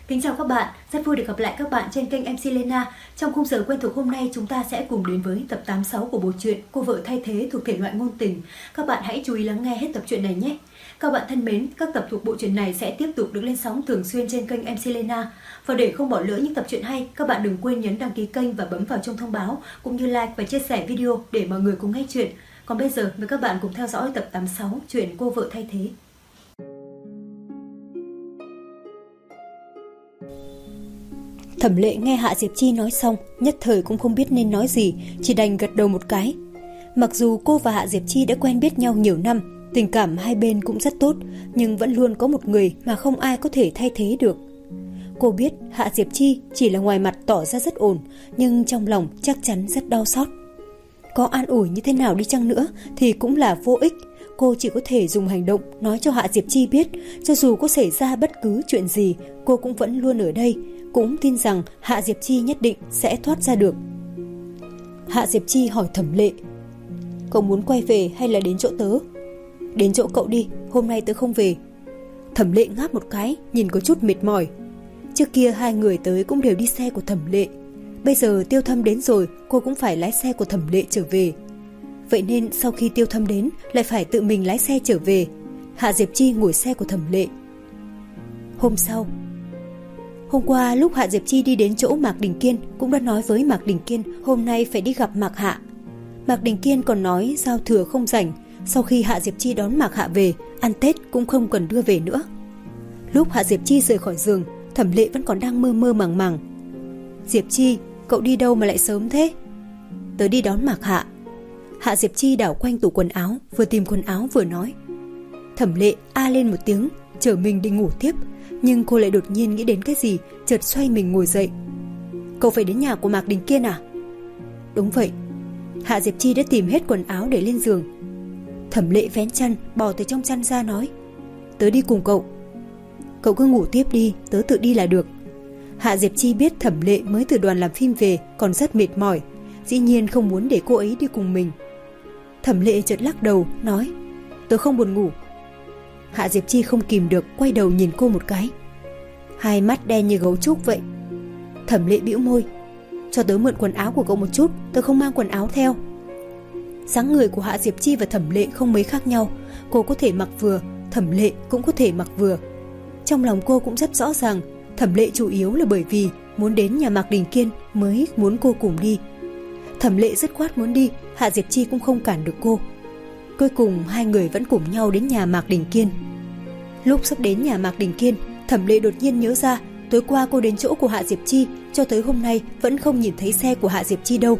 Kính chào các bạn, rất vui được gặp lại các bạn trên kênh MC Lena. Trong khung giờ quen thuộc hôm nay, chúng ta sẽ cùng đến với tập 86 của bộ truyện Cô vợ thay thế thuộc thể loại ngôn tình. Các bạn hãy chú ý lắng nghe hết tập truyện này nhé. Các bạn thân mến, các tập thuộc bộ truyện này sẽ tiếp tục được lên sóng thường xuyên trên kênh MC Lena. Và để không bỏ lỡ những tập truyện hay, các bạn đừng quên nhấn đăng ký kênh và bấm vào chuông thông báo, cũng như like và chia sẻ video để mọi người cùng nghe chuyện. Còn bây giờ, mời các bạn cùng theo dõi tập 86 truyện Cô vợ thay thế. Thẩm Lệ nghe Hạ Diệp Chi nói xong, nhất thời cũng không biết nên nói gì, chỉ đành gật đầu một cái. Mặc dù cô và Hạ Diệp Chi đã quen biết nhau nhiều năm, tình cảm hai bên cũng rất tốt, nhưng vẫn luôn có một người mà không ai có thể thay thế được. Cô biết Hạ Diệp Chi chỉ là ngoài mặt tỏ ra rất ổn, nhưng trong lòng chắc chắn rất đau xót. Có an ủi như thế nào đi chăng nữa thì cũng là vô ích. Cô chỉ có thể dùng hành động nói cho Hạ Diệp Chi biết, cho dù có xảy ra bất cứ chuyện gì, cô cũng vẫn luôn ở đây, cũng tin rằng Hạ Diệp Chi nhất định sẽ thoát ra được. Hạ Diệp Chi hỏi Thẩm Lệ: "Cậu muốn quay về hay là đến chỗ tớ?" "Đến chỗ cậu đi, hôm nay tớ không về." Thẩm Lệ ngáp một cái, nhìn có chút mệt mỏi. Trước kia hai người tới cũng đều đi xe của Thẩm Lệ. Bây giờ Tiêu Thâm đến rồi, cô cũng phải lái xe của Thẩm Lệ trở về. Vậy nên sau khi Tiêu Thâm đến, lại phải tự mình lái xe trở về. Hạ Diệp Chi ngồi xe của Thẩm Lệ. Hôm sau, hôm qua lúc Hạ Diệp Chi đi đến chỗ Mạc Đình Kiên, cũng đã nói với Mạc Đình Kiên hôm nay phải đi gặp Mạc Hạ. Mạc Đình Kiên còn nói giao thừa không rảnh, sau khi Hạ Diệp Chi đón Mạc Hạ về, ăn Tết cũng không cần đưa về nữa. Lúc Hạ Diệp Chi rời khỏi giường, Thẩm Lệ vẫn còn đang mơ mơ màng màng. "Diệp Chi, cậu đi đâu mà lại sớm thế?" "Tớ đi đón Mạc Hạ." Hạ Diệp Chi đảo quanh tủ quần áo, vừa tìm quần áo vừa nói. Thẩm Lệ a lên một tiếng, trở mình đi ngủ tiếp, nhưng cô lại đột nhiên nghĩ đến cái gì, chợt xoay mình ngồi dậy. "Cậu phải đến nhà của Mạc Đình Kiên à?" "Đúng vậy." Hạ Diệp Chi đã tìm hết quần áo để lên giường. Thẩm Lệ vén chăn, bò từ trong chăn ra nói: "Tớ đi cùng cậu." "Cậu cứ ngủ tiếp đi, tớ tự đi là được." Hạ Diệp Chi biết Thẩm Lệ mới từ đoàn làm phim về, còn rất mệt mỏi, dĩ nhiên không muốn để cô ấy đi cùng mình. Thẩm Lệ chợt lắc đầu, nói: "Tớ không buồn ngủ." Hạ Diệp Chi không kìm được, quay đầu nhìn cô một cái. Hai mắt đen như gấu trúc vậy. Thẩm Lệ bĩu môi: "Cho tớ mượn quần áo của cậu một chút, tớ không mang quần áo theo." Dáng người của Hạ Diệp Chi và Thẩm Lệ không mấy khác nhau, cô có thể mặc vừa, Thẩm Lệ cũng có thể mặc vừa. Trong lòng cô cũng rất rõ ràng, Thẩm Lệ chủ yếu là bởi vì muốn đến nhà Mạc Đình Kiên mới muốn cô cùng đi. Thẩm Lệ dứt khoát muốn đi, Hạ Diệp Chi cũng không cản được cô. Cuối cùng hai người vẫn cùng nhau đến nhà Mạc Đình Kiên. Lúc sắp đến nhà Mạc Đình Kiên, Thẩm Lệ đột nhiên nhớ ra tối qua cô đến chỗ của Hạ Diệp Chi, cho tới hôm nay vẫn không nhìn thấy xe của Hạ Diệp Chi đâu.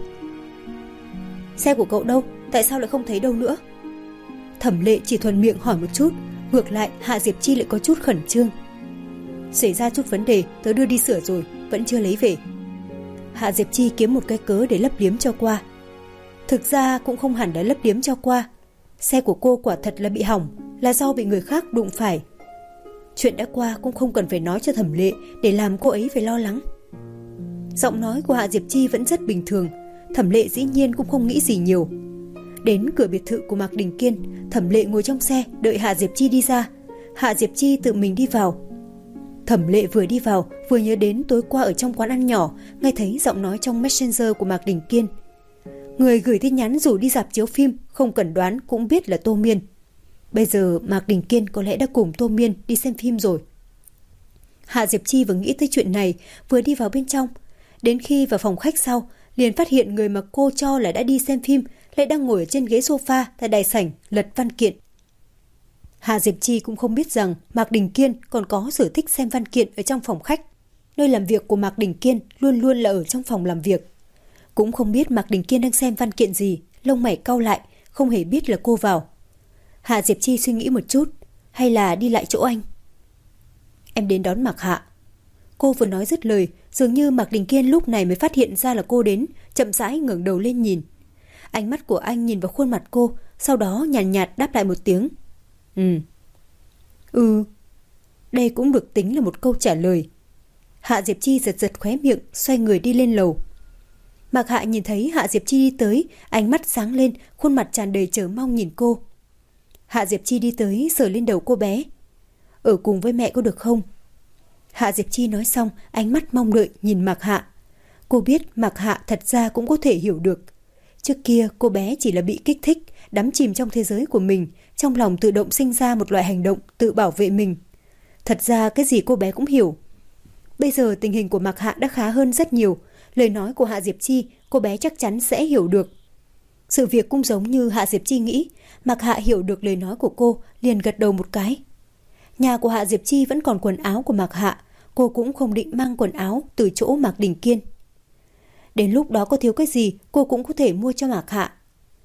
"Xe của cậu đâu? Tại sao lại không thấy đâu nữa?" Thẩm Lệ chỉ thuận miệng hỏi một chút, ngược lại Hạ Diệp Chi lại có chút khẩn trương. "Xảy ra chút vấn đề, tớ đưa đi sửa rồi, vẫn chưa lấy về." Hạ Diệp Chi kiếm một cái cớ để lấp liếm cho qua. Thực ra cũng không hẳn đã lấp liếm cho qua. Xe của cô quả thật là bị hỏng, là do bị người khác đụng phải. Chuyện đã qua cũng không cần phải nói cho Thẩm Lệ để làm cô ấy phải lo lắng. Giọng nói của Hạ Diệp Chi vẫn rất bình thường, Thẩm Lệ dĩ nhiên cũng không nghĩ gì nhiều. Đến cửa biệt thự của Mạc Đình Kiên, Thẩm Lệ ngồi trong xe đợi Hạ Diệp Chi đi ra. Hạ Diệp Chi tự mình đi vào. Thẩm Lệ vừa đi vào vừa nhớ đến tối qua ở trong quán ăn nhỏ, nghe thấy giọng nói trong Messenger của Mạc Đình Kiên. Người gửi tin nhắn rủ đi rạp chiếu phim, không cần đoán cũng biết là Tô Miên. Bây giờ Mạc Đình Kiên có lẽ đã cùng Tô Miên đi xem phim rồi. Hạ Diệp Chi vừa nghĩ tới chuyện này, vừa đi vào bên trong. Đến khi vào phòng khách sau, liền phát hiện người mà cô cho là đã đi xem phim lại đang ngồi ở trên ghế sofa tại đại sảnh lật văn kiện. Hạ Diệp Chi cũng không biết rằng Mạc Đình Kiên còn có sở thích xem văn kiện ở trong phòng khách. Nơi làm việc của Mạc Đình Kiên luôn luôn là ở trong phòng làm việc. Cũng không biết Mạc Đình Kiên đang xem văn kiện gì, lông mày cau lại, không hề biết là cô vào. Hạ Diệp Chi suy nghĩ một chút, hay là đi lại chỗ anh. "Em đến đón Mạc Hạ." Cô vừa nói dứt lời, dường như Mạc Đình Kiên lúc này mới phát hiện ra là cô đến, chậm rãi ngẩng đầu lên nhìn. Ánh mắt của anh nhìn vào khuôn mặt cô, sau đó nhàn nhạt đáp lại một tiếng: Ừ. Đây cũng được tính là một câu trả lời. Hạ Diệp Chi giật giật khóe miệng, xoay người đi lên lầu. Mạc Hạ nhìn thấy Hạ Diệp Chi đi tới, ánh mắt sáng lên, khuôn mặt tràn đầy chờ mong nhìn cô. Hạ Diệp Chi đi tới sờ lên đầu cô bé. "Ở cùng với mẹ có được không?" Hạ Diệp Chi nói xong, ánh mắt mong đợi nhìn Mạc Hạ. Cô biết Mạc Hạ thật ra cũng có thể hiểu được. Trước kia cô bé chỉ là bị kích thích, đắm chìm trong thế giới của mình, trong lòng tự động sinh ra một loại hành động tự bảo vệ mình. Thật ra cái gì cô bé cũng hiểu. Bây giờ tình hình của Mạc Hạ đã khá hơn rất nhiều. Lời nói của Hạ Diệp Chi cô bé chắc chắn sẽ hiểu được. Sự việc cũng giống như Hạ Diệp Chi nghĩ. Mạc Hạ hiểu được lời nói của cô, liền gật đầu một cái. Nhà của Hạ Diệp Chi vẫn còn quần áo của Mạc Hạ. Cô cũng không định mang quần áo từ chỗ Mạc Đình Kiên. Đến lúc đó có thiếu cái gì cô cũng có thể mua cho Mạc Hạ.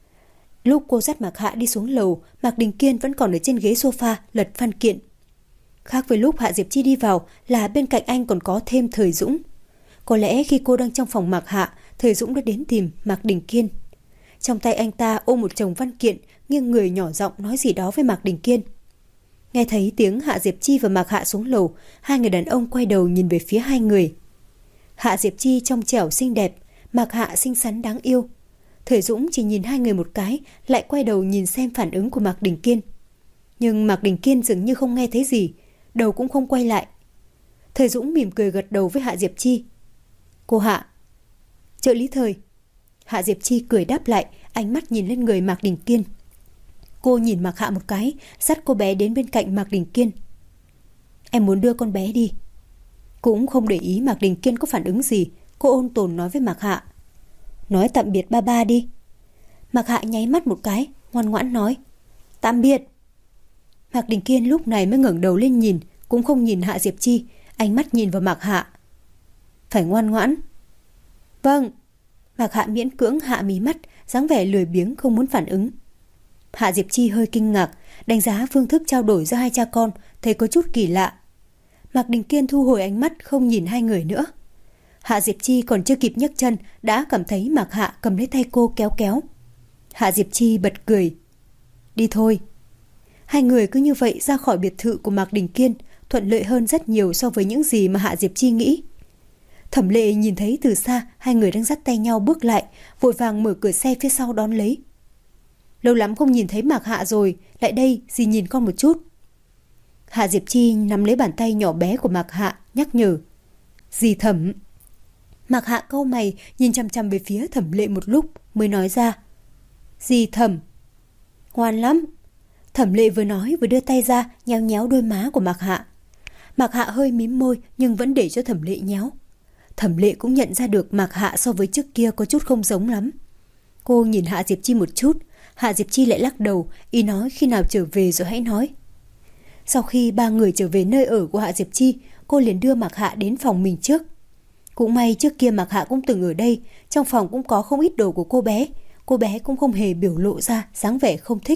Lúc cô dắt Mạc Hạ đi xuống lầu, Mạc Đình Kiên vẫn còn ở trên ghế sofa lật văn kiện. Khác với lúc Hạ Diệp Chi đi vào là bên cạnh anh còn có thêm Thời Dũng. Có lẽ khi cô đang trong phòng Mạc Hạ, Thời Dũng đã đến tìm Mạc Đình Kiên. Trong tay anh ta ôm một chồng văn kiện, nghiêng người nhỏ giọng nói gì đó với Mạc Đình Kiên. Nghe thấy tiếng Hạ Diệp Chi và Mạc Hạ xuống lầu, hai người đàn ông quay đầu nhìn về phía hai người. Hạ Diệp Chi trong trẻo xinh đẹp, Mạc Hạ xinh xắn đáng yêu. Thời Dũng chỉ nhìn hai người một cái, lại quay đầu nhìn xem phản ứng của Mạc Đình Kiên. Nhưng Mạc Đình Kiên dường như không nghe thấy gì, đầu cũng không quay lại. Thời Dũng mỉm cười gật đầu với Hạ Diệp Chi. Cô Hạ. Trợ lý Thời. Hạ Diệp Chi cười đáp lại, ánh mắt nhìn lên người Mạc Đình Kiên. Cô nhìn Mạc Hạ một cái, dắt cô bé đến bên cạnh Mạc Đình Kiên. Em muốn đưa con bé đi. Cũng không để ý Mạc Đình Kiên có phản ứng gì, cô ôn tồn nói với Mạc Hạ. Nói tạm biệt ba ba đi. Mạc Hạ nháy mắt một cái, ngoan ngoãn nói. Tạm biệt. Mạc Đình Kiên lúc này mới ngẩng đầu lên nhìn, cũng không nhìn Hạ Diệp Chi, ánh mắt nhìn vào Mạc Hạ. Phải ngoan ngoãn. Vâng. Mạc Hạ miễn cưỡng hạ mí mắt, dáng vẻ lười biếng không muốn phản ứng. Hạ Diệp Chi hơi kinh ngạc, đánh giá phương thức trao đổi giữa hai cha con, thấy có chút kỳ lạ. Mạc Đình Kiên thu hồi ánh mắt không nhìn hai người nữa. Hạ Diệp Chi còn chưa kịp nhấc chân đã cảm thấy Mạc Hạ cầm lấy tay cô kéo kéo. Hạ Diệp Chi bật cười. Đi thôi. Hai người cứ như vậy ra khỏi biệt thự của Mạc Đình Kiên, thuận lợi hơn rất nhiều so với những gì mà Hạ Diệp Chi nghĩ. Thẩm Lệ nhìn thấy từ xa hai người đang dắt tay nhau bước lại, vội vàng mở cửa xe phía sau đón lấy. Lâu lắm không nhìn thấy Mạc Hạ rồi, lại đây dì nhìn con một chút. Hạ Diệp Chi nắm lấy bàn tay nhỏ bé của Mạc Hạ, nhắc nhở. Dì Thẩm. Mạc Hạ cau mày nhìn chằm chằm về phía Thẩm Lệ một lúc mới nói ra. Dì Thẩm. Ngoan lắm. Thẩm Lệ vừa nói vừa đưa tay ra nhéo nhéo đôi má của Mạc Hạ. Mạc Hạ hơi mím môi nhưng vẫn để cho Thẩm Lệ nhéo. Thẩm Lệ cũng nhận ra được Mạc Hạ so với trước kia có chút không giống lắm. Cô nhìn Hạ Diệp Chi một chút, Hạ Diệp Chi lại lắc đầu, ý nói khi nào trở về rồi hãy nói. Sau khi ba người trở về nơi ở của Hạ Diệp Chi, cô liền đưa Mạc Hạ đến phòng mình trước. Cũng may trước kia Mạc Hạ cũng từng ở đây, trong phòng cũng có không ít đồ của cô bé cũng không hề biểu lộ ra dáng vẻ không thích.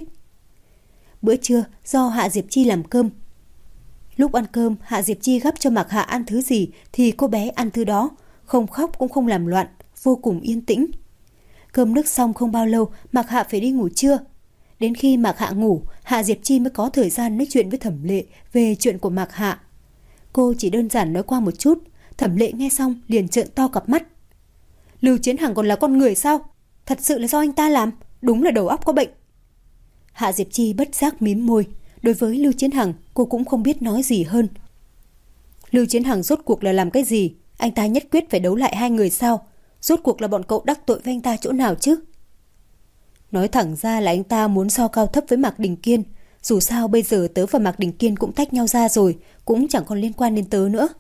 Bữa trưa do Hạ Diệp Chi làm cơm. Lúc ăn cơm, Hạ Diệp Chi gắp cho Mạc Hạ ăn thứ gì thì cô bé ăn thứ đó, không khóc cũng không làm loạn, vô cùng yên tĩnh. Cơm nước xong không bao lâu, Mạc Hạ phải đi ngủ trưa. Đến khi Mạc Hạ ngủ, Hạ Diệp Chi mới có thời gian nói chuyện với Thẩm Lệ về chuyện của Mạc Hạ. Cô chỉ đơn giản nói qua một chút, Thẩm Lệ nghe xong liền trợn to cặp mắt. Lưu Chiến Hằng còn là con người sao? Thật sự là do anh ta làm, đúng là đầu óc có bệnh. Hạ Diệp Chi bất giác mím môi, đối với Lưu Chiến Hằng cô cũng không biết nói gì hơn. Lưu Chiến Hằng rốt cuộc là làm cái gì? Anh ta nhất quyết phải đấu lại hai người sao? Rốt cuộc là bọn cậu đắc tội với anh ta chỗ nào chứ? Nói thẳng ra là anh ta muốn so cao thấp với Mạc Đình Kiên. Dù sao bây giờ tớ và Mạc Đình Kiên cũng tách nhau ra rồi, cũng chẳng còn liên quan đến tớ nữa.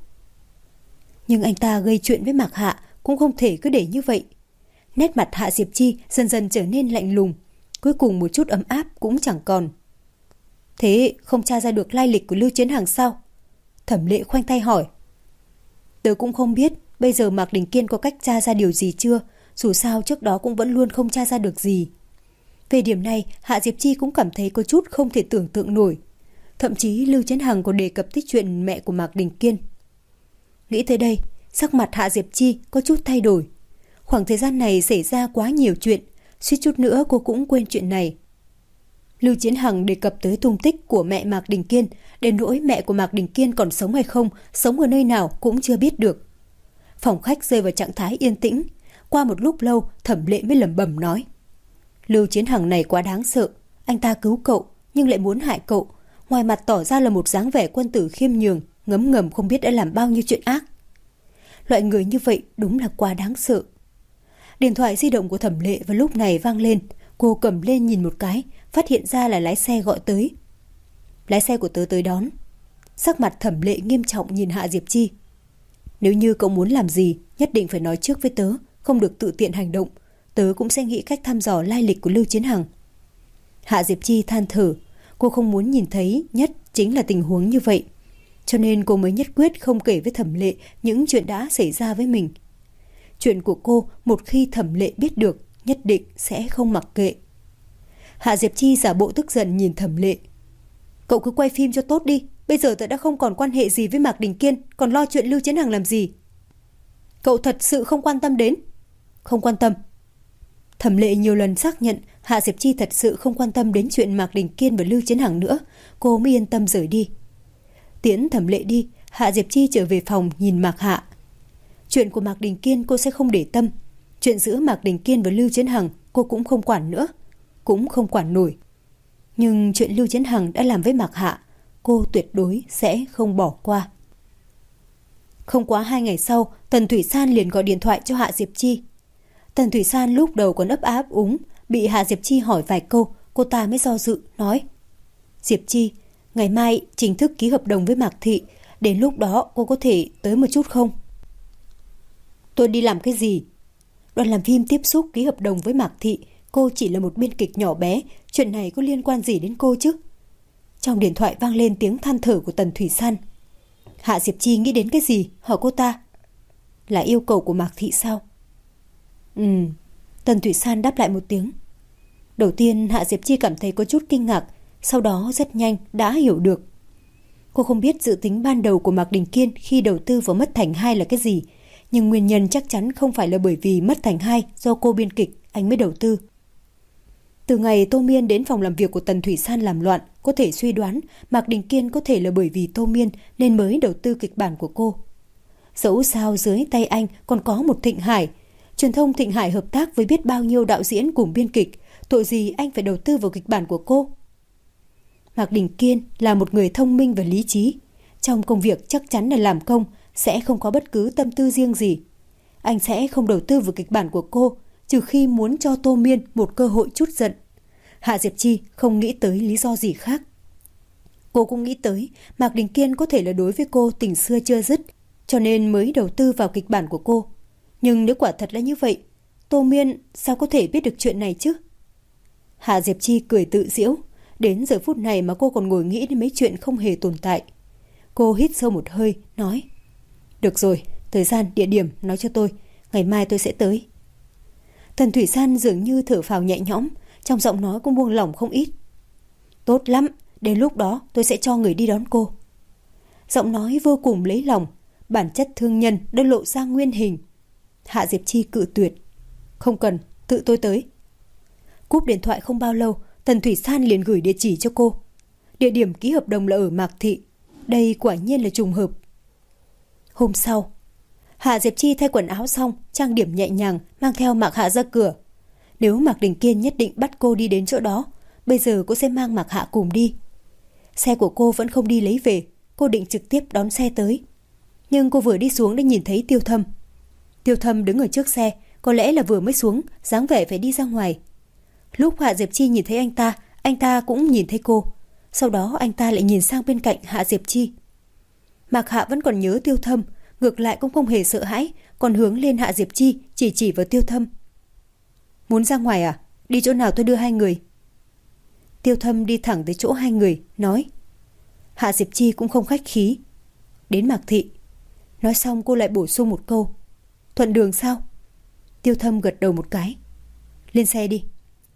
Nhưng anh ta gây chuyện với Mạc Hạ cũng không thể cứ để như vậy. Nét mặt Hạ Diệp Chi dần dần trở nên lạnh lùng, cuối cùng một chút ấm áp cũng chẳng còn. Thế không tra ra được lai lịch của Lưu Chiến Hằng sao? Thẩm Lệ khoanh tay hỏi. Tớ cũng không biết bây giờ Mạc Đình Kiên có cách tra ra điều gì chưa, dù sao trước đó cũng vẫn luôn không tra ra được gì. Về điểm này, Hạ Diệp Chi cũng cảm thấy có chút không thể tưởng tượng nổi. Thậm chí Lưu Chiến Hằng còn đề cập tới chuyện mẹ của Mạc Đình Kiên. Nghĩ tới đây, sắc mặt Hạ Diệp Chi có chút thay đổi. Khoảng thời gian này xảy ra quá nhiều chuyện, suýt chút nữa cô cũng quên chuyện này. Lưu Chiến Hằng đề cập tới tung tích của mẹ Mạc Đình Kiên, đến nỗi mẹ của Mạc Đình Kiên còn sống hay không, sống ở nơi nào cũng chưa biết được. Phòng khách rơi vào trạng thái yên tĩnh. Qua một lúc lâu, Thẩm Lệ mới lẩm bẩm nói. Lưu Chiến Hằng này quá đáng sợ. Anh ta cứu cậu, nhưng lại muốn hại cậu. Ngoài mặt tỏ ra là một dáng vẻ quân tử khiêm nhường, ngấm ngầm không biết đã làm bao nhiêu chuyện ác. Loại người như vậy đúng là quá đáng sợ. Điện thoại di động của Thẩm Lệ vào lúc này vang lên. Cô cầm lên nhìn một cái, phát hiện ra là lái xe gọi tới. Lái xe của tớ tới đón. Sắc mặt Thẩm Lệ nghiêm trọng nhìn Hạ Diệp Chi. Nếu như cậu muốn làm gì, nhất định phải nói trước với tớ, không được tự tiện hành động. Tớ cũng sẽ nghĩ cách thăm dò lai lịch của Lưu Chiến Hằng. Hạ Diệp Chi than thở. Cô không muốn nhìn thấy nhất chính là tình huống như vậy. Cho nên cô mới nhất quyết không kể với Thẩm Lệ những chuyện đã xảy ra với mình. Chuyện của cô một khi Thẩm Lệ biết được, nhất định sẽ không mặc kệ. Hạ Diệp Chi giả bộ tức giận nhìn Thẩm Lệ. Cậu cứ quay phim cho tốt đi. Bây giờ tớ đã không còn quan hệ gì với Mạc Đình Kiên, còn lo chuyện Lưu Chiến Hằng làm gì? Cậu thật sự không quan tâm đến? Không quan tâm. Thẩm Lệ nhiều lần xác nhận Hạ Diệp Chi thật sự không quan tâm đến chuyện Mạc Đình Kiên và Lưu Chiến Hằng nữa. Cô mới yên tâm rời đi. Tiễn Thẩm Lệ đi, Hạ Diệp Chi trở về phòng nhìn Mạc Hạ. Chuyện của Mạc Đình Kiên cô sẽ không để tâm. Chuyện giữa Mạc Đình Kiên và Lưu Chiến Hằng cô cũng không quản nữa. Cũng không quản nổi. Nhưng chuyện Lưu Chiến Hằng đã làm với Mạc Hạ, cô tuyệt đối sẽ không bỏ qua. Không quá 2 ngày sau, Tần Thủy San liền gọi điện thoại cho Hạ Diệp Chi. Tần Thủy San lúc đầu còn ấp á ấp úng, bị Hạ Diệp Chi hỏi vài câu, cô ta mới do dự, nói: Diệp Chi, ngày mai chính thức ký hợp đồng với Mạc Thị, đến lúc đó cô có thể tới một chút không? Tôi đi làm cái gì? Đoàn làm phim tiếp xúc ký hợp đồng với Mạc Thị, cô chỉ là một biên kịch nhỏ bé, chuyện này có liên quan gì đến cô chứ? Trong điện thoại vang lên tiếng than thở của Tần Thủy San. Hạ Diệp Chi nghĩ đến cái gì? Hỏi cô ta. Là yêu cầu của Mạc Thị sao? Tần Thủy San đáp lại một tiếng. Đầu tiên Hạ Diệp Chi cảm thấy có chút kinh ngạc, sau đó rất nhanh đã hiểu được. Cô không biết dự tính ban đầu của Mạc Đình Kiên khi đầu tư vào Mất Thành 2 là cái gì, nhưng nguyên nhân chắc chắn không phải là bởi vì Mất Thành 2 do cô biên kịch anh mới đầu tư. Từ ngày Tô Miên đến phòng làm việc của Tần Thủy San làm loạn, có thể suy đoán Mạc Đình Kiên có thể là bởi vì Tô Miên nên mới đầu tư kịch bản của cô. Dẫu sao dưới tay anh còn có một Thịnh Hải. Truyền thông Thịnh Hải hợp tác với biết bao nhiêu đạo diễn cùng biên kịch, tội gì anh phải đầu tư vào kịch bản của cô. Mạc Đình Kiên là một người thông minh và lý trí. Trong công việc chắc chắn là làm công, sẽ không có bất cứ tâm tư riêng gì. Anh sẽ không đầu tư vào kịch bản của cô, trừ khi muốn cho Tô Miên một cơ hội trút giận. Hạ Diệp Chi không nghĩ tới lý do gì khác. Cô cũng nghĩ tới Mạc Đình Kiên có thể là đối với cô tình xưa chưa dứt, cho nên mới đầu tư vào kịch bản của cô. Nhưng nếu quả thật là như vậy, Tô Miên sao có thể biết được chuyện này chứ? Hạ Diệp Chi cười tự giễu. Đến giờ phút này mà cô còn ngồi nghĩ đến mấy chuyện không hề tồn tại. Cô hít sâu một hơi, nói: Được rồi, thời gian, địa điểm nói cho tôi, ngày mai tôi sẽ tới. Tần Thủy San dường như thở phào nhẹ nhõm, trong giọng nói cũng buông lỏng không ít. Tốt lắm, đến lúc đó tôi sẽ cho người đi đón cô. Giọng nói vô cùng lấy lòng, bản chất thương nhân đã lộ ra nguyên hình. Hạ Diệp Chi cự tuyệt. Không cần, tự tôi tới. Cúp điện thoại không bao lâu, Tần Thủy San liền gửi địa chỉ cho cô. Địa điểm ký hợp đồng là ở Mạc Thị. Đây quả nhiên là trùng hợp. Hôm sau, Hạ Diệp Chi thay quần áo xong, trang điểm nhẹ nhàng, mang theo Mạc Hạ ra cửa. Nếu Mạc Đình Kiên nhất định bắt cô đi đến chỗ đó, bây giờ cô sẽ mang Mạc Hạ cùng đi. Xe của cô vẫn không đi lấy về, cô định trực tiếp đón xe tới. Nhưng cô vừa đi xuống đã nhìn thấy Tiêu Thâm. Tiêu Thâm đứng ở trước xe, có lẽ là vừa mới xuống, dáng vẻ phải đi ra ngoài. Lúc Hạ Diệp Chi nhìn thấy anh ta cũng nhìn thấy cô. Sau đó anh ta lại nhìn sang bên cạnh Hạ Diệp Chi. Mạc Hạ vẫn còn nhớ Tiêu Thâm, ngược lại cũng không hề sợ hãi, còn hướng lên Hạ Diệp Chi, chỉ vào Tiêu Thâm. Muốn ra ngoài à? Đi chỗ nào tôi đưa hai người. Tiêu Thâm đi thẳng tới chỗ hai người, nói. Hạ Diệp Chi cũng không khách khí. Đến Mạc Thị. Nói xong cô lại bổ sung một câu. Thuận đường sao? Tiêu Thâm gật đầu một cái. Lên xe đi.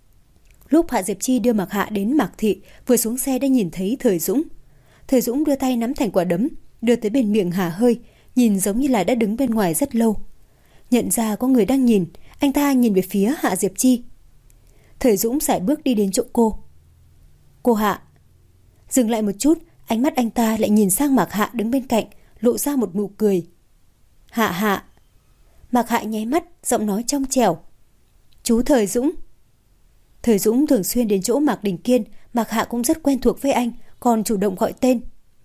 Lúc Hạ Diệp Chi đưa Mạc Hạ đến Mạc Thị, vừa xuống xe đã nhìn thấy Thời Dũng. Thời Dũng đưa tay nắm thành quả đấm, đưa tới bên miệng hả hơi, nhìn giống như là đã đứng bên ngoài rất lâu. Nhận ra có người đang nhìn, anh ta nhìn về phía Hạ Diệp Chi. Thời Dũng sải bước đi đến chỗ cô. Cô Hạ. Dừng lại một chút, ánh mắt anh ta lại nhìn sang Mạc Hạ đứng bên cạnh, lộ ra một nụ cười. Hạ Hạ. Mạc Hạ nháy mắt, giọng nói trong trẻo. Chú Thời Dũng. Thời Dũng thường xuyên đến chỗ Mạc Đình Kiên, Mạc Hạ cũng rất quen thuộc với anh, còn chủ động gọi tên.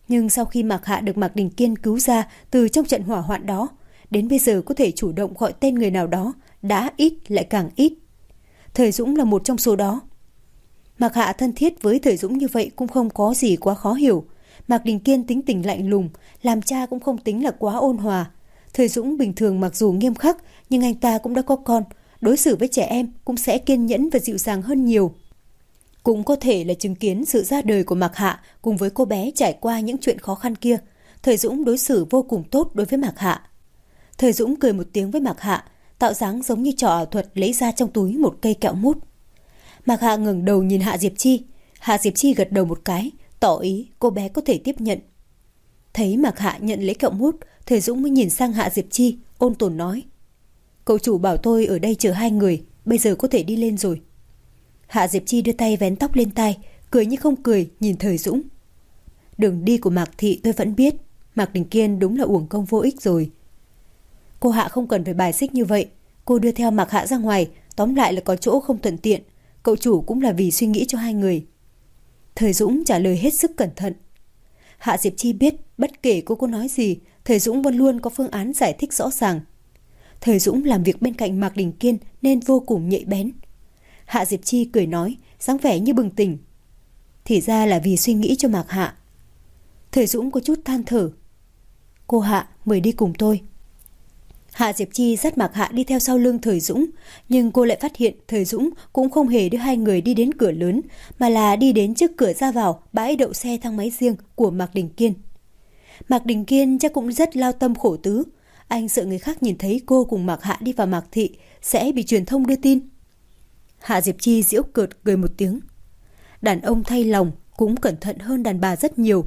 Nhưng sau khi Mạc Hạ được Mạc Đình Kiên cứu ra từ trong trận hỏa hoạn đó, đến bây giờ có thể chủ động gọi tên người nào đó đã ít lại càng ít. Thời Dũng là một trong số đó. Mạc Hạ thân thiết với Thời Dũng như vậy cũng không có gì quá khó hiểu. Mạc Đình Kiên tính tình lạnh lùng, làm cha cũng không tính là quá ôn hòa. Thời Dũng bình thường mặc dù nghiêm khắc, nhưng anh ta cũng đã có con, đối xử với trẻ em cũng sẽ kiên nhẫn và dịu dàng hơn nhiều. Cũng có thể là chứng kiến sự ra đời của Mạc Hạ cùng với cô bé trải qua những chuyện khó khăn kia. Thời Dũng đối xử vô cùng tốt đối với Mạc Hạ. Thời Dũng cười một tiếng với Mạc Hạ, tạo dáng giống như trò ảo thuật lấy ra trong túi một cây kẹo mút. Mạc Hạ ngẩng đầu nhìn Hạ Diệp Chi. Hạ Diệp Chi gật đầu một cái, tỏ ý cô bé có thể tiếp nhận. Thấy Mạc Hạ nhận lấy kẹo mút, Thời Dũng mới nhìn sang Hạ Diệp Chi, ôn tồn nói: Cậu chủ bảo tôi ở đây chờ 2 người, bây giờ có thể đi lên rồi. Hạ Diệp Chi đưa tay vén tóc lên tai, cười như không cười nhìn Thời Dũng. Đường đi của Mạc thị tôi vẫn biết, Mạc Đình Kiên đúng là uổng công vô ích rồi. Cô Hạ không cần phải bài xích như vậy, cô đưa theo Mạc Hạ ra ngoài, tóm lại là có chỗ không thuận tiện, cậu chủ cũng là vì suy nghĩ cho 2 người. Thời Dũng trả lời hết sức cẩn thận. Hạ Diệp Chi biết bất kể cô có nói gì, Thời Dũng vẫn luôn có phương án giải thích rõ ràng. Thời Dũng làm việc bên cạnh Mạc Đình Kiên nên vô cùng nhạy bén. Hạ Diệp Chi cười nói, dáng vẻ như bừng tỉnh. Thì ra là vì suy nghĩ cho Mạc Hạ. Thời Dũng có chút than thở. Cô Hạ, mời đi cùng tôi. Hạ Diệp Chi dắt Mạc Hạ đi theo sau lưng Thời Dũng, nhưng cô lại phát hiện Thời Dũng cũng không hề đưa 2 người đi đến cửa lớn, mà là đi đến trước cửa ra vào bãi đậu xe thang máy riêng của Mạc Đình Kiên. Mạc Đình Kiên chắc cũng rất lao tâm khổ tứ. Anh sợ người khác nhìn thấy cô cùng Mạc Hạ đi vào Mạc thị sẽ bị truyền thông đưa tin. Hạ Diệp Chi giễu cợt cười một tiếng. Đàn ông thay lòng cũng cẩn thận hơn đàn bà rất nhiều.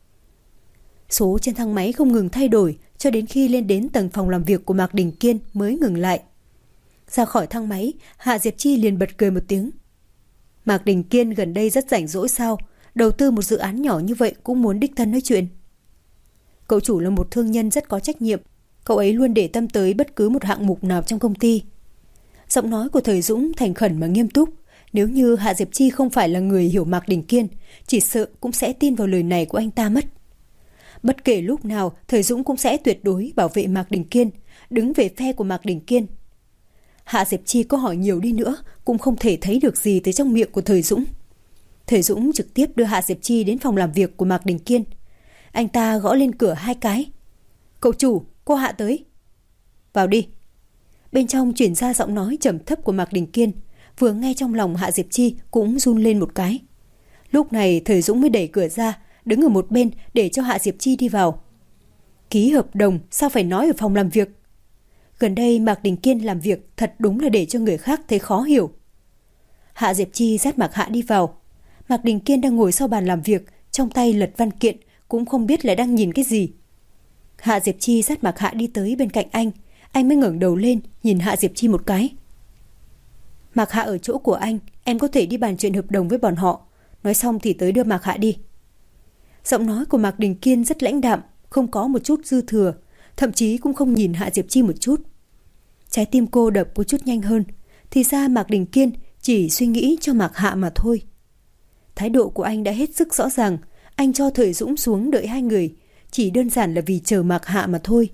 Số trên thang máy không ngừng thay đổi cho đến khi lên đến tầng phòng làm việc của Mạc Đình Kiên mới ngừng lại. Ra khỏi thang máy, Hạ Diệp Chi liền bật cười một tiếng. Mạc Đình Kiên gần đây rất rảnh rỗi sao? Đầu tư một dự án nhỏ như vậy cũng muốn đích thân nói chuyện. Cậu chủ là một thương nhân rất có trách nhiệm. Cậu ấy luôn để tâm tới bất cứ một hạng mục nào trong công ty. Giọng nói của Thời Dũng thành khẩn mà nghiêm túc. Nếu như Hạ Diệp Chi không phải là người hiểu Mạc Đình Kiên, chỉ sợ cũng sẽ tin vào lời này của anh ta mất. Bất kể lúc nào, Thời Dũng cũng sẽ tuyệt đối bảo vệ Mạc Đình Kiên, đứng về phe của Mạc Đình Kiên. Hạ Diệp Chi có hỏi nhiều đi nữa cũng không thể thấy được gì từ trong miệng của Thời Dũng. Thời Dũng trực tiếp đưa Hạ Diệp Chi đến phòng làm việc của Mạc Đình Kiên. Anh ta gõ lên cửa 2 cái. Cậu chủ, cô Hạ tới. Vào đi. Bên trong chuyển ra giọng nói trầm thấp của Mạc Đình Kiên. Vừa nghe trong lòng Hạ Diệp Chi cũng run lên một cái. Lúc này Thời Dũng mới đẩy cửa ra, đứng ở một bên để cho Hạ Diệp Chi đi vào. Ký hợp đồng sao phải nói ở phòng làm việc? Gần đây Mạc Đình Kiên làm việc thật đúng là để cho người khác thấy khó hiểu. Hạ Diệp Chi dắt Mạc Hạ đi vào. Mạc Đình Kiên đang ngồi sau bàn làm việc, trong tay lật văn kiện, cũng không biết là đang nhìn cái gì. Hạ Diệp Chi dắt Mạc Hạ đi tới bên cạnh anh mới ngẩng đầu lên nhìn Hạ Diệp Chi một cái. Mạc Hạ ở chỗ của anh, em có thể đi bàn chuyện hợp đồng với bọn họ. Nói xong thì tới đưa Mạc Hạ đi. Giọng nói của Mạc Đình Kiên rất lãnh đạm, không có một chút dư thừa, thậm chí cũng không nhìn Hạ Diệp Chi một chút. Trái tim cô đập có chút nhanh hơn. Thì ra Mạc Đình Kiên chỉ suy nghĩ cho Mạc Hạ mà thôi. Thái độ của anh đã hết sức rõ ràng. Anh cho Thời Dũng xuống đợi 2 người, chỉ đơn giản là vì chờ Mạc Hạ mà thôi.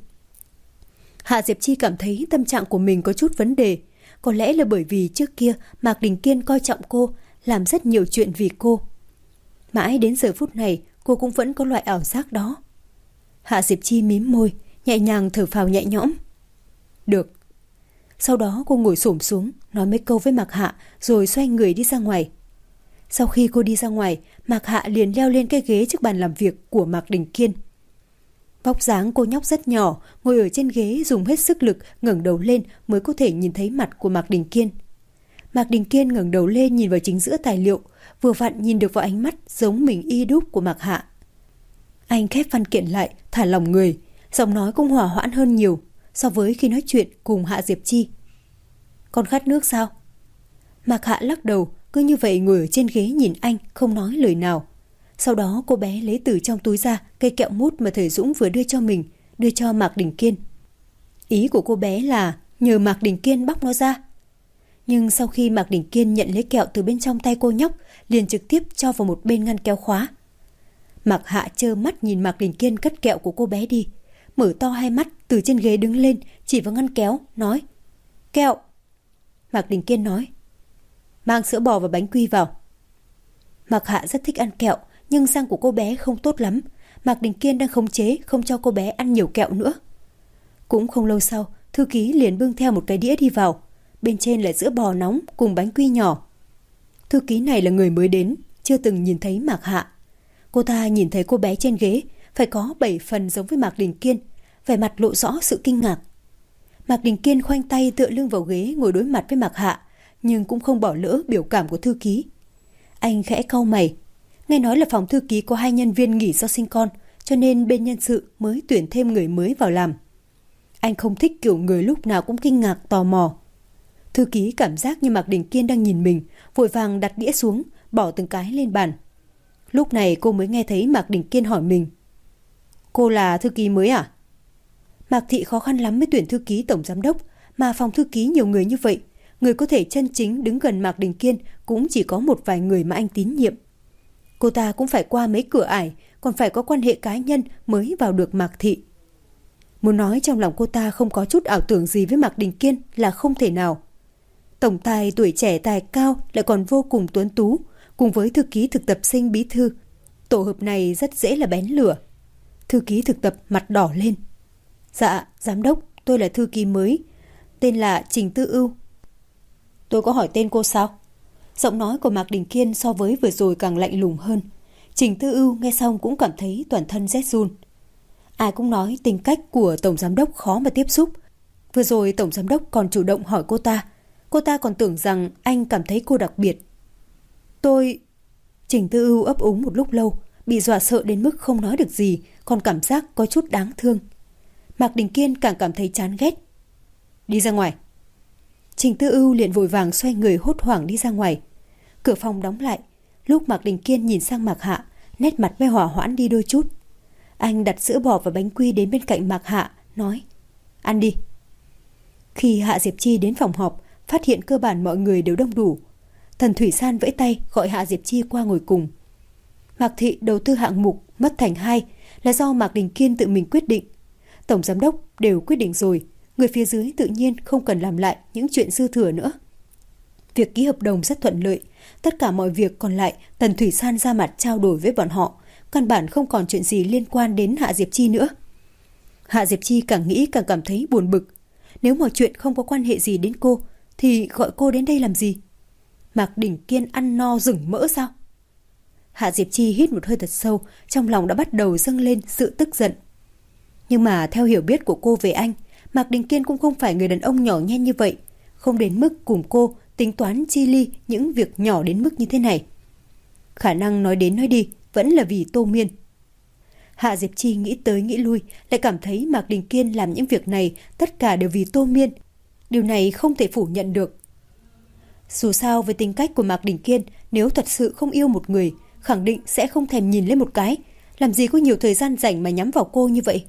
Hạ Diệp Chi cảm thấy tâm trạng của mình có chút vấn đề. Có lẽ là bởi vì trước kia Mạc Đình Kiên coi trọng cô, làm rất nhiều chuyện vì cô. Mãi đến giờ phút này cô cũng vẫn có loại ảo giác đó. Hạ Diệp Chi mím môi, nhẹ nhàng thở phào nhẹ nhõm. Được. Sau đó cô ngồi xổm xuống, nói mấy câu với Mạc Hạ rồi xoay người đi ra ngoài. Sau khi cô đi ra ngoài, Mạc Hạ liền leo lên cái ghế trước bàn làm việc của Mạc Đình Kiên. Vóc dáng cô nhóc rất nhỏ, ngồi ở trên ghế dùng hết sức lực ngẩng đầu lên mới có thể nhìn thấy mặt của Mạc Đình Kiên. Mạc Đình Kiên ngẩng đầu lên nhìn vào chính giữa tài liệu, vừa vặn nhìn được vào ánh mắt giống mình y đúc của Mạc Hạ. Anh khép văn kiện lại, thả lỏng người, giọng nói cũng hòa hoãn hơn nhiều so với khi nói chuyện cùng Hạ Diệp Chi. Còn khát nước sao? Mạc Hạ lắc đầu, cứ như vậy ngồi ở trên ghế nhìn anh, không nói lời nào. Sau đó cô bé lấy từ trong túi ra cây kẹo mút mà Thời Dũng vừa đưa cho mình, đưa cho Mạc Đình Kiên. Ý của cô bé là nhờ Mạc Đình Kiên bóc nó ra. Nhưng sau khi Mạc Đình Kiên nhận lấy kẹo từ bên trong tay cô nhóc, liền trực tiếp cho vào một bên ngăn kéo khóa. Mạc Hạ trơ mắt nhìn Mạc Đình Kiên cất kẹo của cô bé đi, mở to hai mắt từ trên ghế đứng lên, chỉ vào ngăn kéo, nói: "Kẹo." Mạc Đình Kiên nói: "Mang sữa bò và bánh quy vào." Mạc Hạ rất thích ăn kẹo, nhưng răng của cô bé không tốt lắm. Mạc Đình Kiên đang khống chế không cho cô bé ăn nhiều kẹo nữa. Cũng không lâu sau, thư ký liền bưng theo một cái đĩa đi vào. Bên trên là sữa bò nóng cùng bánh quy nhỏ. Thư ký này là người mới đến, chưa từng nhìn thấy Mạc Hạ. Cô ta nhìn thấy cô bé trên ghế, phải có 7 phần giống với Mạc Đình Kiên, vẻ mặt lộ rõ sự kinh ngạc. Mạc Đình Kiên khoanh tay tựa lưng vào ghế ngồi đối mặt với Mạc Hạ, nhưng cũng không bỏ lỡ biểu cảm của thư ký. Anh khẽ cau mày. Nghe nói là phòng thư ký có 2 nhân viên nghỉ do sinh con, cho nên bên nhân sự mới tuyển thêm người mới vào làm. Anh không thích kiểu người lúc nào cũng kinh ngạc tò mò. Thư ký cảm giác như Mạc Đình Kiên đang nhìn mình, vội vàng đặt đĩa xuống, bỏ từng cái lên bàn. Lúc này cô mới nghe thấy Mạc Đình Kiên hỏi mình: "Cô là thư ký mới à?" Mạc Thị khó khăn lắm mới tuyển thư ký tổng giám đốc, mà phòng thư ký nhiều người như vậy, người có thể chân chính đứng gần Mạc Đình Kiên cũng chỉ có một vài người mà anh tín nhiệm. Cô ta cũng phải qua mấy cửa ải, còn phải có quan hệ cá nhân mới vào được Mạc Thị. Muốn nói trong lòng cô ta không có chút ảo tưởng gì với Mạc Đình Kiên là không thể nào. Tổng tài tuổi trẻ tài cao lại còn vô cùng tuấn tú, cùng với thư ký thực tập sinh bí thư, tổ hợp này rất dễ là bén lửa. Thư ký thực tập mặt đỏ lên. "Dạ, giám đốc, tôi là thư ký mới, tên là Trình Tư Ưu." "Tôi có hỏi tên cô sao?" Giọng nói của Mạc Đình Kiên so với vừa rồi càng lạnh lùng hơn. Trình Tư Ưu nghe xong cũng cảm thấy toàn thân rét run. Ai cũng nói tính cách của tổng giám đốc khó mà tiếp xúc. Vừa rồi tổng giám đốc còn chủ động hỏi cô ta còn tưởng rằng anh cảm thấy cô đặc biệt. Trình Tư Ưu ấp úng một lúc lâu, bị dọa sợ đến mức không nói được gì, còn cảm giác có chút đáng thương. Mạc Đình Kiên càng cảm thấy chán ghét. "Đi ra ngoài." Trình Tư Ưu liền vội vàng xoay người hốt hoảng đi ra ngoài. Cửa phòng đóng lại. Lúc Mạc Đình Kiên nhìn sang Mạc Hạ, nét mặt mới hòa hoãn đi đôi chút. Anh đặt sữa bò và bánh quy đến bên cạnh Mạc Hạ, nói: "Ăn đi." Khi Hạ Diệp Chi đến phòng họp, phát hiện cơ bản mọi người đều đông đủ. Tần Thủy San vẫy tay gọi Hạ Diệp Chi qua ngồi cùng. Mạc Thị đầu tư hạng mục mất thành 2 là do Mạc Đình Kiên tự mình quyết định. Tổng giám đốc đều quyết định rồi, người phía dưới tự nhiên không cần làm lại những chuyện dư thừa nữa. Việc ký hợp đồng rất thuận lợi, tất cả mọi việc còn lại Tần Thủy San ra mặt trao đổi với bọn họ, căn bản không còn chuyện gì liên quan đến Hạ Diệp Chi nữa. Hạ Diệp Chi càng nghĩ càng cảm thấy buồn bực. Nếu mọi chuyện không có quan hệ gì đến cô, thì gọi cô đến đây làm gì? Mạc Đình Kiên ăn no rừng mỡ sao? Hạ Diệp Chi hít một hơi thật sâu, trong lòng đã bắt đầu dâng lên sự tức giận. Nhưng mà theo hiểu biết của cô về anh, Mạc Đình Kiên cũng không phải người đàn ông nhỏ nhen như vậy, không đến mức cùng cô tính toán chi ly những việc nhỏ đến mức như thế này. Khả năng nói đến nói đi vẫn là vì Tô Miên. Hạ Diệp Chi nghĩ tới nghĩ lui, lại cảm thấy Mạc Đình Kiên làm những việc này tất cả đều vì Tô Miên. Điều này không thể phủ nhận được. Dù sao với tính cách của Mạc Đình Kiên, nếu thật sự không yêu một người, khẳng định sẽ không thèm nhìn lên một cái, làm gì có nhiều thời gian rảnh mà nhắm vào cô như vậy.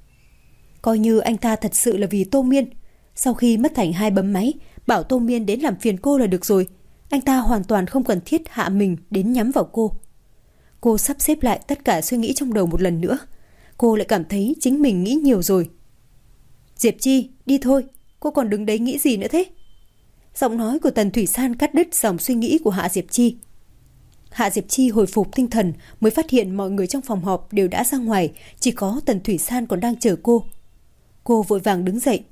Coi như anh ta thật sự là vì Tô Miên, sau khi mất thành 2 bấm máy, bảo Tô Miên đến làm phiền cô là được rồi. Anh ta hoàn toàn không cần thiết hạ mình đến nhắm vào cô. Cô sắp xếp lại tất cả suy nghĩ trong đầu một lần nữa. Cô lại cảm thấy chính mình nghĩ nhiều rồi. "Diệp Chi, đi thôi, cô còn đứng đấy nghĩ gì nữa thế?" Giọng nói của Tần Thủy San cắt đứt dòng suy nghĩ của Hạ Diệp Chi. Hạ Diệp Chi hồi phục tinh thần mới phát hiện mọi người trong phòng họp đều đã ra ngoài, chỉ có Tần Thủy San còn đang chờ cô. Cô vội vàng đứng dậy.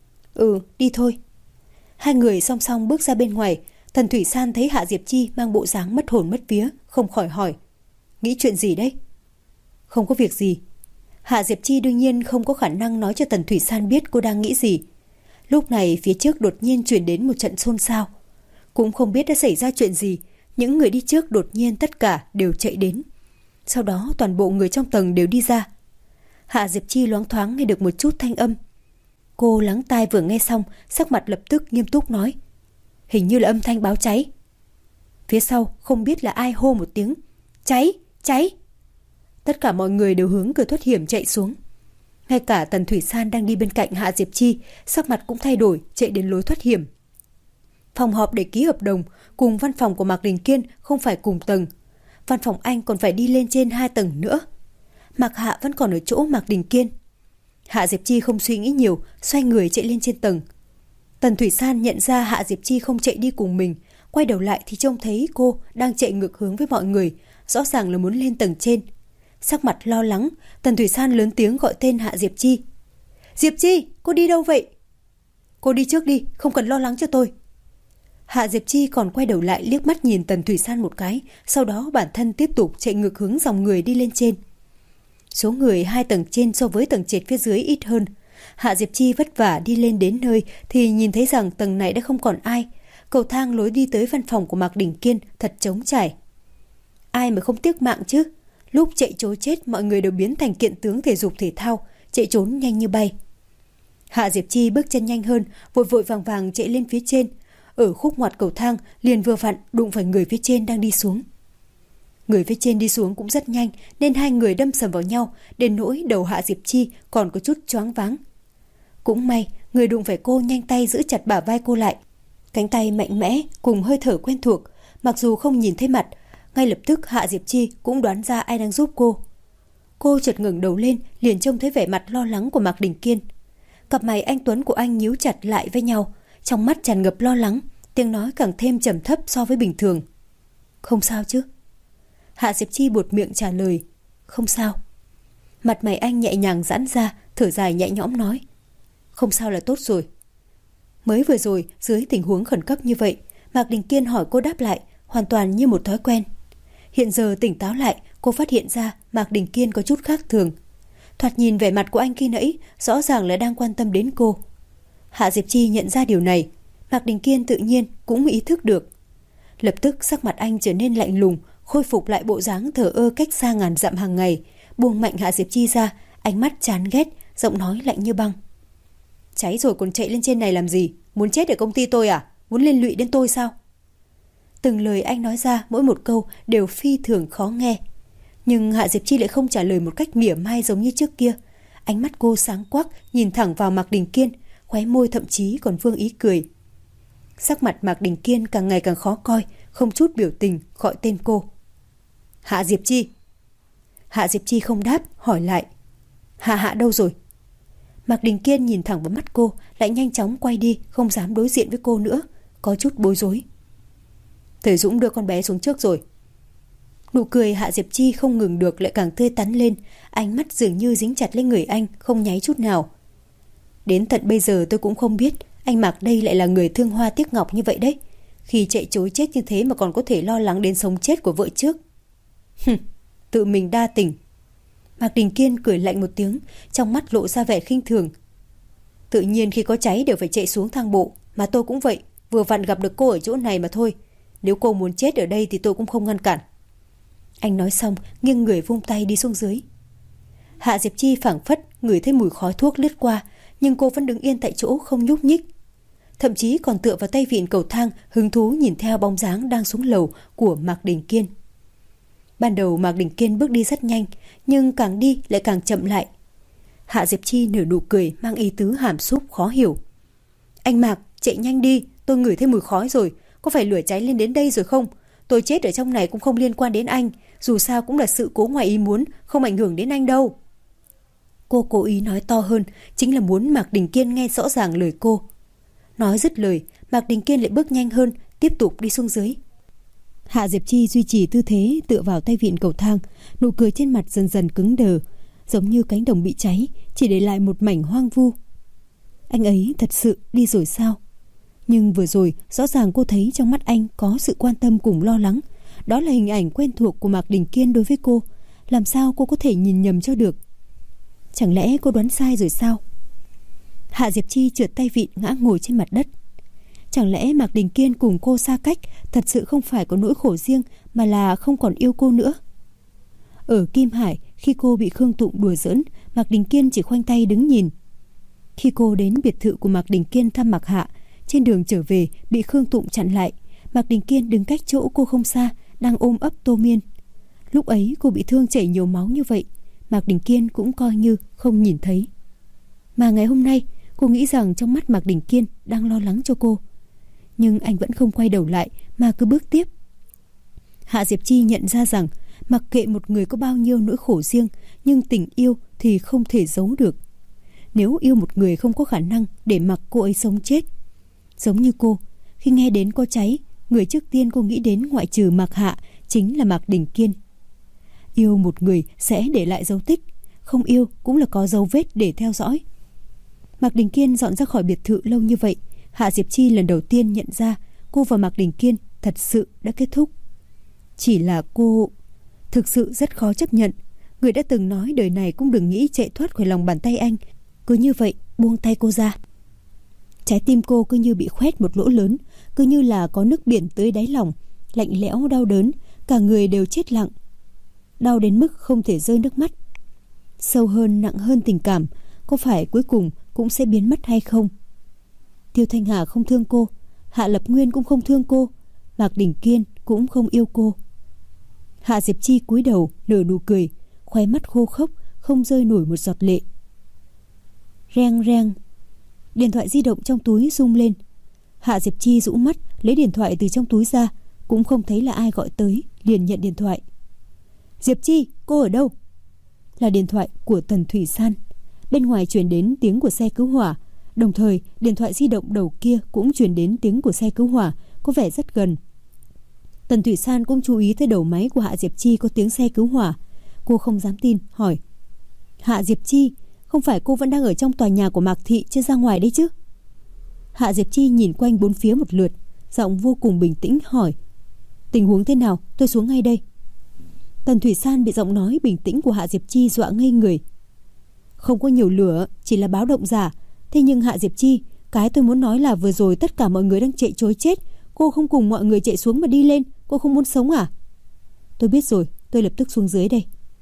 Đi thôi." Hai người song song bước ra bên ngoài. Tần Thủy San thấy Hạ Diệp Chi mang bộ dáng mất hồn mất vía, không khỏi hỏi: "Nghĩ chuyện gì đấy?" "Không có việc gì." Hạ Diệp Chi đương nhiên không có khả năng nói cho Tần Thủy San biết cô đang nghĩ gì. Lúc này phía trước đột nhiên truyền đến một trận xôn xao. Cũng không biết đã xảy ra chuyện gì, những người đi trước đột nhiên tất cả đều chạy đến. Sau đó toàn bộ người trong tầng đều đi ra. Hạ Diệp Chi loáng thoáng nghe được một chút thanh âm. Cô lắng tai vừa nghe xong, sắc mặt lập tức nghiêm túc nói: "Hình như là âm thanh báo cháy." Phía sau không biết là ai hô một tiếng: "Cháy, cháy!" Tất cả mọi người đều hướng cửa thoát hiểm chạy xuống. Ngay cả Tần Thủy San đang đi bên cạnh Hạ Diệp Chi, sắc mặt cũng thay đổi, chạy đến lối thoát hiểm. Phòng họp để ký hợp đồng cùng văn phòng của Mạc Đình Kiên không phải cùng tầng. Văn phòng anh còn phải đi lên trên 2 tầng nữa. Mạc Hạ vẫn còn ở chỗ Mạc Đình Kiên. Hạ Diệp Chi không suy nghĩ nhiều, xoay người chạy lên trên tầng. Tần Thủy San nhận ra Hạ Diệp Chi không chạy đi cùng mình, quay đầu lại thì trông thấy cô đang chạy ngược hướng với mọi người, rõ ràng là muốn lên tầng trên. Sắc mặt lo lắng, Tần Thủy San lớn tiếng gọi tên Hạ Diệp Chi. Diệp Chi, cô đi đâu vậy? Cô đi trước đi, không cần lo lắng cho tôi. Hạ Diệp Chi còn quay đầu lại liếc mắt nhìn Tần Thủy San một cái, sau đó bản thân tiếp tục chạy ngược hướng dòng người đi lên trên. Số người 2 tầng trên so với tầng trệt phía dưới ít hơn. Hạ Diệp Chi vất vả đi lên đến nơi thì nhìn thấy rằng tầng này đã không còn ai. Cầu thang lối đi tới văn phòng của Mạc Đình Kiên thật trống trải. Ai mà không tiếc mạng chứ? Lúc chạy trối chết mọi người đều biến thành kiện tướng thể dục thể thao, chạy trốn nhanh như bay. Hạ Diệp Chi bước chân nhanh hơn, vội vội vàng vàng chạy lên phía trên. Ở khúc ngoặt cầu thang liền vừa vặn đụng phải người phía trên đang đi xuống. Người phía trên đi xuống cũng rất nhanh nên hai người đâm sầm vào nhau, đến nỗi đầu Hạ Diệp Chi còn có chút choáng váng. Cũng may người đụng phải cô nhanh tay giữ chặt bả vai cô lại. Cánh tay mạnh mẽ cùng hơi thở quen thuộc, mặc dù không nhìn thấy mặt, ngay lập tức Hạ Diệp Chi cũng đoán ra ai đang giúp cô. Cô chợt ngẩng đầu lên, liền trông thấy vẻ mặt lo lắng của Mạc Đình Kiên. Cặp mày anh tuấn của anh nhíu chặt lại với nhau, trong mắt tràn ngập lo lắng, tiếng nói càng thêm trầm thấp so với bình thường. Không sao chứ? Hạ Diệp Chi buột miệng trả lời. Không sao. Mặt mày anh nhẹ nhàng giãn ra, thở dài nhẹ nhõm nói. Không sao là tốt rồi. Mới vừa rồi, dưới tình huống khẩn cấp như vậy, Mạc Đình Kiên hỏi cô đáp lại, hoàn toàn như một thói quen. Hiện giờ tỉnh táo lại, cô phát hiện ra Mạc Đình Kiên có chút khác thường. Thoạt nhìn vẻ mặt của anh khi nãy, rõ ràng là đang quan tâm đến cô. Hạ Diệp Chi nhận ra điều này, Mạc Đình Kiên tự nhiên cũng ý thức được. Lập tức sắc mặt anh trở nên lạnh lùng, khôi phục lại bộ dáng thờ ơ cách xa ngàn dặm hàng ngày, buông mạnh Hạ Diệp Chi ra, ánh mắt chán ghét, giọng nói lạnh như băng. Cháy rồi còn chạy lên trên này làm gì? Muốn chết ở công ty tôi à? Muốn liên lụy đến tôi sao? Từng lời anh nói ra mỗi một câu đều phi thường khó nghe. Nhưng Hạ Diệp Chi lại không trả lời một cách mỉa mai giống như trước kia. Ánh mắt cô sáng quắc, nhìn thẳng vào Mạc Đình Kiên, khóe môi thậm chí còn vương ý cười. Sắc mặt Mạc Đình Kiên càng ngày càng khó coi, không chút biểu tình gọi tên cô. Hạ Diệp Chi. Hạ Diệp Chi không đáp, hỏi lại. Hạ đâu rồi? Mạc Đình Kiên nhìn thẳng vào mắt cô, lại nhanh chóng quay đi, không dám đối diện với cô nữa, có chút bối rối. Thầy Dũng đưa con bé xuống trước rồi. Nụ cười Hạ Diệp Chi không ngừng được lại càng tươi tắn lên, ánh mắt dường như dính chặt lên người anh, không nháy chút nào. Đến tận bây giờ tôi cũng không biết anh Mạc đây lại là người thương hoa tiếc ngọc như vậy đấy. Khi chạy trối chết như thế mà còn có thể lo lắng đến sống chết của vợ trước. Tự mình đa tình. Mạc Đình Kiên cười lạnh một tiếng, trong mắt lộ ra vẻ khinh thường. Tự nhiên khi có cháy đều phải chạy xuống thang bộ, mà tôi cũng vậy, vừa vặn gặp được cô ở chỗ này mà thôi. Nếu cô muốn chết ở đây thì tôi cũng không ngăn cản. Anh nói xong, nghiêng người vung tay đi xuống dưới. Hạ Diệp Chi phảng phất ngửi thấy mùi khói thuốc lướt qua, nhưng cô vẫn đứng yên tại chỗ không nhúc nhích. Thậm chí còn tựa vào tay vịn cầu thang, hứng thú nhìn theo bóng dáng đang xuống lầu của Mạc Đình Kiên. Ban đầu Mạc Đình Kiên bước đi rất nhanh, nhưng càng đi lại càng chậm lại. Hạ Diệp Chi nở nụ cười mang ý tứ hàm xúc khó hiểu. Anh Mạc, chạy nhanh đi, tôi ngửi thấy mùi khói rồi, có phải lửa cháy lên đến đây rồi không? Tôi chết ở trong này cũng không liên quan đến anh, dù sao cũng là sự cố ngoài ý muốn, không ảnh hưởng đến anh đâu. Cô cố ý nói to hơn, chính là muốn Mạc Đình Kiên nghe rõ ràng lời cô. Nói dứt lời, Mạc Đình Kiên lại bước nhanh hơn, tiếp tục đi xuống dưới. Hạ Diệp Chi duy trì tư thế tựa vào tay vịn cầu thang, nụ cười trên mặt dần dần cứng đờ, giống như cánh đồng bị cháy, chỉ để lại một mảnh hoang vu. Anh ấy thật sự đi rồi sao? Nhưng vừa rồi rõ ràng cô thấy trong mắt anh có sự quan tâm cùng lo lắng. Đó là hình ảnh quen thuộc của Mạc Đình Kiên đối với cô. Làm sao cô có thể nhìn nhầm cho được? Chẳng lẽ cô đoán sai rồi sao? Hạ Diệp Chi trượt tay vịn ngã ngồi trên mặt đất. Chẳng lẽ Mạc Đình Kiên cùng cô xa cách thật sự không phải có nỗi khổ riêng, mà là không còn yêu cô nữa? Ở Kim Hải, khi cô bị Khương Tụng đùa giỡn, Mạc Đình Kiên chỉ khoanh tay đứng nhìn. Khi cô đến biệt thự của Mạc Đình Kiên thăm Mạc Hạ, trên đường trở về bị Khương Tụng chặn lại. Mạc Đình Kiên đứng cách chỗ cô không xa, đang ôm ấp Tô Miên. Lúc ấy cô bị thương chảy nhiều máu như vậy, Mạc Đình Kiên cũng coi như không nhìn thấy. Mà ngày hôm nay cô nghĩ rằng trong mắt Mạc Đình Kiên đang lo lắng cho cô, nhưng anh vẫn không quay đầu lại mà cứ bước tiếp. Hạ Diệp Chi nhận ra rằng mặc kệ một người có bao nhiêu nỗi khổ riêng, nhưng tình yêu thì không thể giấu được. Nếu yêu một người không có khả năng để mặc cô ấy sống chết. Giống như cô, khi nghe đến có cháy, người trước tiên cô nghĩ đến ngoại trừ Mạc Hạ chính là Mạc Đình Kiên. Yêu một người sẽ để lại dấu tích, không yêu cũng là có dấu vết để theo dõi. Mạc Đình Kiên dọn ra khỏi biệt thự lâu như vậy, Hạ Diệp Chi lần đầu tiên nhận ra cô và Mạc Đình Kiên thật sự đã kết thúc. Chỉ là cô thực sự rất khó chấp nhận. Người đã từng nói đời này cũng đừng nghĩ chạy thoát khỏi lòng bàn tay anh, cứ như vậy buông tay cô ra. Trái tim cô cứ như bị khoét một lỗ lớn, cứ như là có nước biển tới đáy lòng, lạnh lẽo đau đớn, cả người đều chết lặng. Đau đến mức không thể rơi nước mắt. Sâu hơn, nặng hơn tình cảm, có phải cuối cùng cũng sẽ biến mất hay không? Tiêu Thanh Hà không thương cô, Hạ Lập Nguyên cũng không thương cô, Mạc Đình Kiên cũng không yêu cô. Hạ Diệp Chi cúi đầu nở nụ cười, khóe mắt khô khốc, không rơi nổi một giọt lệ. Reng reng, điện thoại di động trong túi rung lên. Hạ Diệp Chi rũ mắt lấy điện thoại từ trong túi ra, cũng không thấy là ai gọi tới, liền nhận điện thoại. Diệp Chi, cô ở đâu? Là điện thoại của Tần Thủy San. Bên ngoài truyền đến tiếng của xe cứu hỏa, đồng thời điện thoại di động đầu kia cũng truyền đến tiếng của xe cứu hỏa, có vẻ rất gần. Tần Thủy San cũng chú ý tới đầu máy của Hạ Diệp Chi có tiếng xe cứu hỏa. Cô không dám tin, hỏi: Hạ Diệp Chi, không phải cô vẫn đang ở trong tòa nhà của Mạc Thị chưa ra ngoài đấy chứ? Hạ Diệp Chi nhìn quanh bốn phía một lượt, giọng vô cùng bình tĩnh hỏi: Tình huống thế nào? Tôi xuống ngay đây. Tần Thủy San bị giọng nói bình tĩnh của Hạ Diệp Chi dọa ngây người. Không có nhiều lửa, chỉ là báo động giả. Thế nhưng Hạ Diệp Chi, cái tôi muốn nói là vừa rồi tất cả mọi người đang chạy trối chết, cô không cùng mọi người chạy xuống mà đi lên, cô không muốn sống à? Tôi biết rồi, tôi lập tức xuống dưới đây.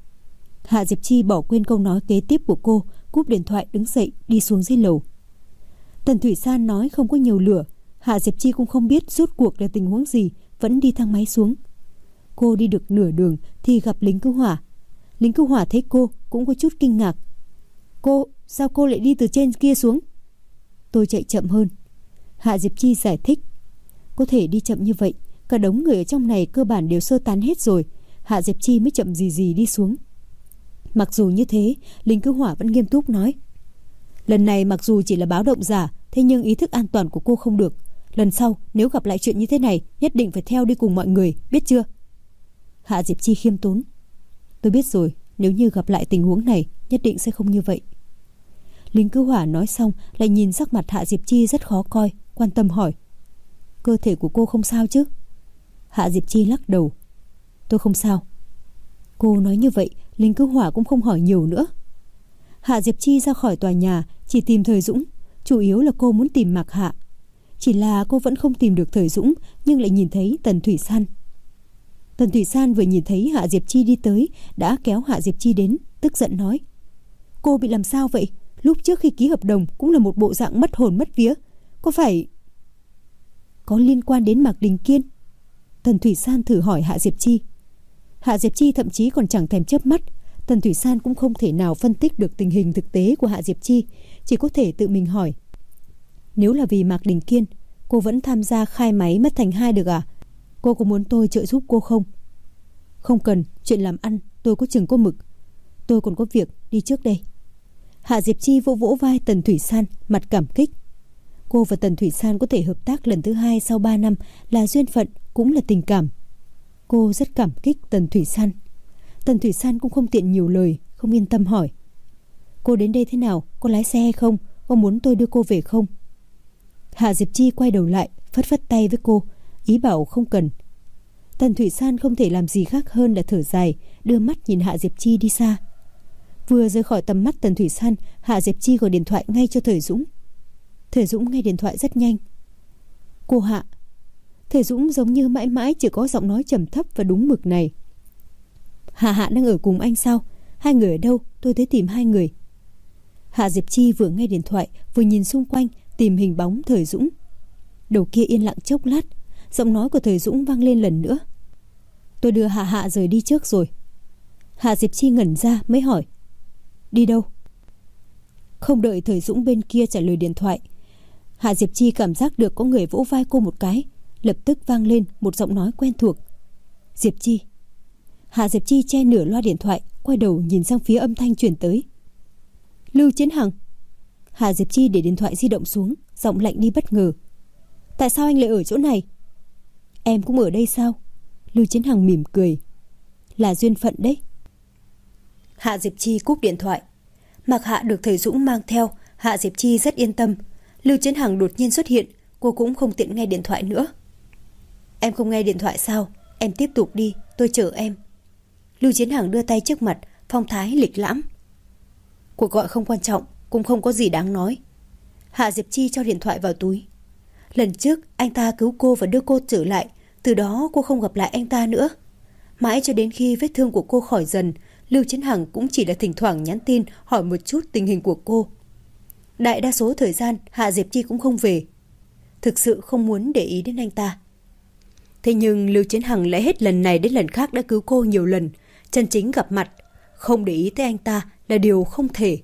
Hạ Diệp Chi bỏ quên câu nói kế tiếp của cô, cúp điện thoại đứng dậy đi xuống dưới lầu. Tần Thủy San nói không có nhiều lửa, Hạ Diệp Chi cũng không biết rốt cuộc là tình huống gì, vẫn đi thang máy xuống. Cô đi được nửa đường thì gặp lính cứu hỏa. Lính cứu hỏa thấy cô cũng có chút kinh ngạc. Cô, sao cô lại đi từ trên kia xuống? Tôi chạy chậm hơn. Hạ Diệp Chi giải thích. Có thể đi chậm như vậy, cả đống người ở trong này cơ bản đều sơ tán hết rồi, Hạ Diệp Chi mới chậm gì đi xuống. Mặc dù như thế, lính cứu hỏa vẫn nghiêm túc nói: Lần này mặc dù chỉ là báo động giả, thế nhưng ý thức an toàn của cô không được. Lần sau nếu gặp lại chuyện như thế này, nhất định phải theo đi cùng mọi người, biết chưa? Hạ Diệp Chi khiêm tốn. Tôi biết rồi, nếu như gặp lại tình huống này, nhất định sẽ không như vậy. Lính cứu hỏa nói xong lại nhìn sắc mặt Hạ Diệp Chi rất khó coi, quan tâm hỏi: Cơ thể của cô không sao chứ? Hạ Diệp Chi lắc đầu. Tôi không sao. Cô nói như vậy, lính cứu hỏa cũng không hỏi nhiều nữa. Hạ Diệp Chi ra khỏi tòa nhà chỉ tìm Thời Dũng, chủ yếu là cô muốn tìm Mạc Hạ. Chỉ là cô vẫn không tìm được Thời Dũng, nhưng lại nhìn thấy Tần Thủy San. Tần Thủy San vừa nhìn thấy Hạ Diệp Chi đi tới, đã kéo Hạ Diệp Chi đến, tức giận nói: Cô bị làm sao vậy? Lúc trước khi ký hợp đồng cũng là một bộ dạng mất hồn mất vía, có phải có liên quan đến Mạc Đình Kiên? Tần Thủy San thử hỏi Hạ Diệp Chi. Hạ Diệp Chi thậm chí còn chẳng thèm chớp mắt. Tần Thủy San cũng không thể nào phân tích được tình hình thực tế của Hạ Diệp Chi, chỉ có thể tự mình hỏi: Nếu là vì Mạc Đình Kiên, cô vẫn tham gia khai máy mất thành hai được à? Cô có muốn tôi trợ giúp cô không? Không cần, chuyện làm ăn tôi có chừng có mực. Tôi còn có việc, đi trước đây. Hạ Diệp Chi vỗ vỗ vai Tần Thủy San, mặt cảm kích. Cô và Tần Thủy San có thể hợp tác lần thứ hai sau 3 năm là duyên phận, cũng là tình cảm. Cô rất cảm kích Tần Thủy San. Tần Thủy San cũng không tiện nhiều lời, không yên tâm hỏi: Cô đến đây thế nào? Có lái xe hay không? Có muốn tôi đưa cô về không? Hạ Diệp Chi quay đầu lại, phất phất tay với cô, ý bảo không cần. Tần Thủy San không thể làm gì khác hơn là thở dài, đưa mắt nhìn Hạ Diệp Chi đi xa. Vừa rời khỏi tầm mắt Tần Thủy San, Hạ Diệp Chi gọi điện thoại ngay cho Thời Dũng. Thời Dũng nghe điện thoại rất nhanh. Cô Hạ. Thời Dũng giống như mãi mãi chỉ có giọng nói trầm thấp và đúng mực này. Hạ đang ở cùng anh sao? Hai người ở đâu? Tôi tới tìm hai người. Hạ Diệp Chi vừa nghe điện thoại, vừa nhìn xung quanh tìm hình bóng Thời Dũng. Đầu kia yên lặng chốc lát, giọng nói của Thời Dũng vang lên lần nữa. Tôi đưa Hạ rời đi trước rồi. Hạ Diệp Chi ngẩn ra mới hỏi: Đi đâu? Không đợi Thời Dũng bên kia trả lời điện thoại, Hạ Diệp Chi cảm giác được có người vỗ vai cô một cái, lập tức vang lên một giọng nói quen thuộc. Diệp Chi. Hạ Diệp Chi che nửa loa điện thoại, quay đầu nhìn sang phía âm thanh truyền tới. Lưu Chiến Hằng. Hạ Diệp Chi để điện thoại di động xuống, giọng lạnh đi bất ngờ. Tại sao anh lại ở chỗ này? Em cũng ở đây sao? Lưu Chiến Hằng mỉm cười. Là duyên phận đấy. Hạ Diệp Chi cúp điện thoại. Mặc Hạ được thầy Dũng mang theo, Hạ Diệp Chi rất yên tâm. Lưu Chiến Hằng đột nhiên xuất hiện, cô cũng không tiện nghe điện thoại nữa. Em không nghe điện thoại sao? Em tiếp tục đi, tôi chờ em. Lưu Chiến Hằng đưa tay trước mặt, phong thái lịch lãm. Cuộc gọi không quan trọng, cũng không có gì đáng nói. Hạ Diệp Chi cho điện thoại vào túi. Lần trước anh ta cứu cô và đưa cô trở lại, từ đó cô không gặp lại anh ta nữa. Mãi cho đến khi vết thương của cô khỏi dần, Lưu Chiến Hằng cũng chỉ là thỉnh thoảng nhắn tin hỏi một chút tình hình của cô. Đại đa số thời gian Hạ Diệp Chi cũng không về. Thực sự không muốn để ý đến anh ta. Thế nhưng Lưu Chiến Hằng lại hết lần này đến lần khác đã cứu cô nhiều lần. Chân chính gặp mặt, không để ý tới anh ta là điều không thể.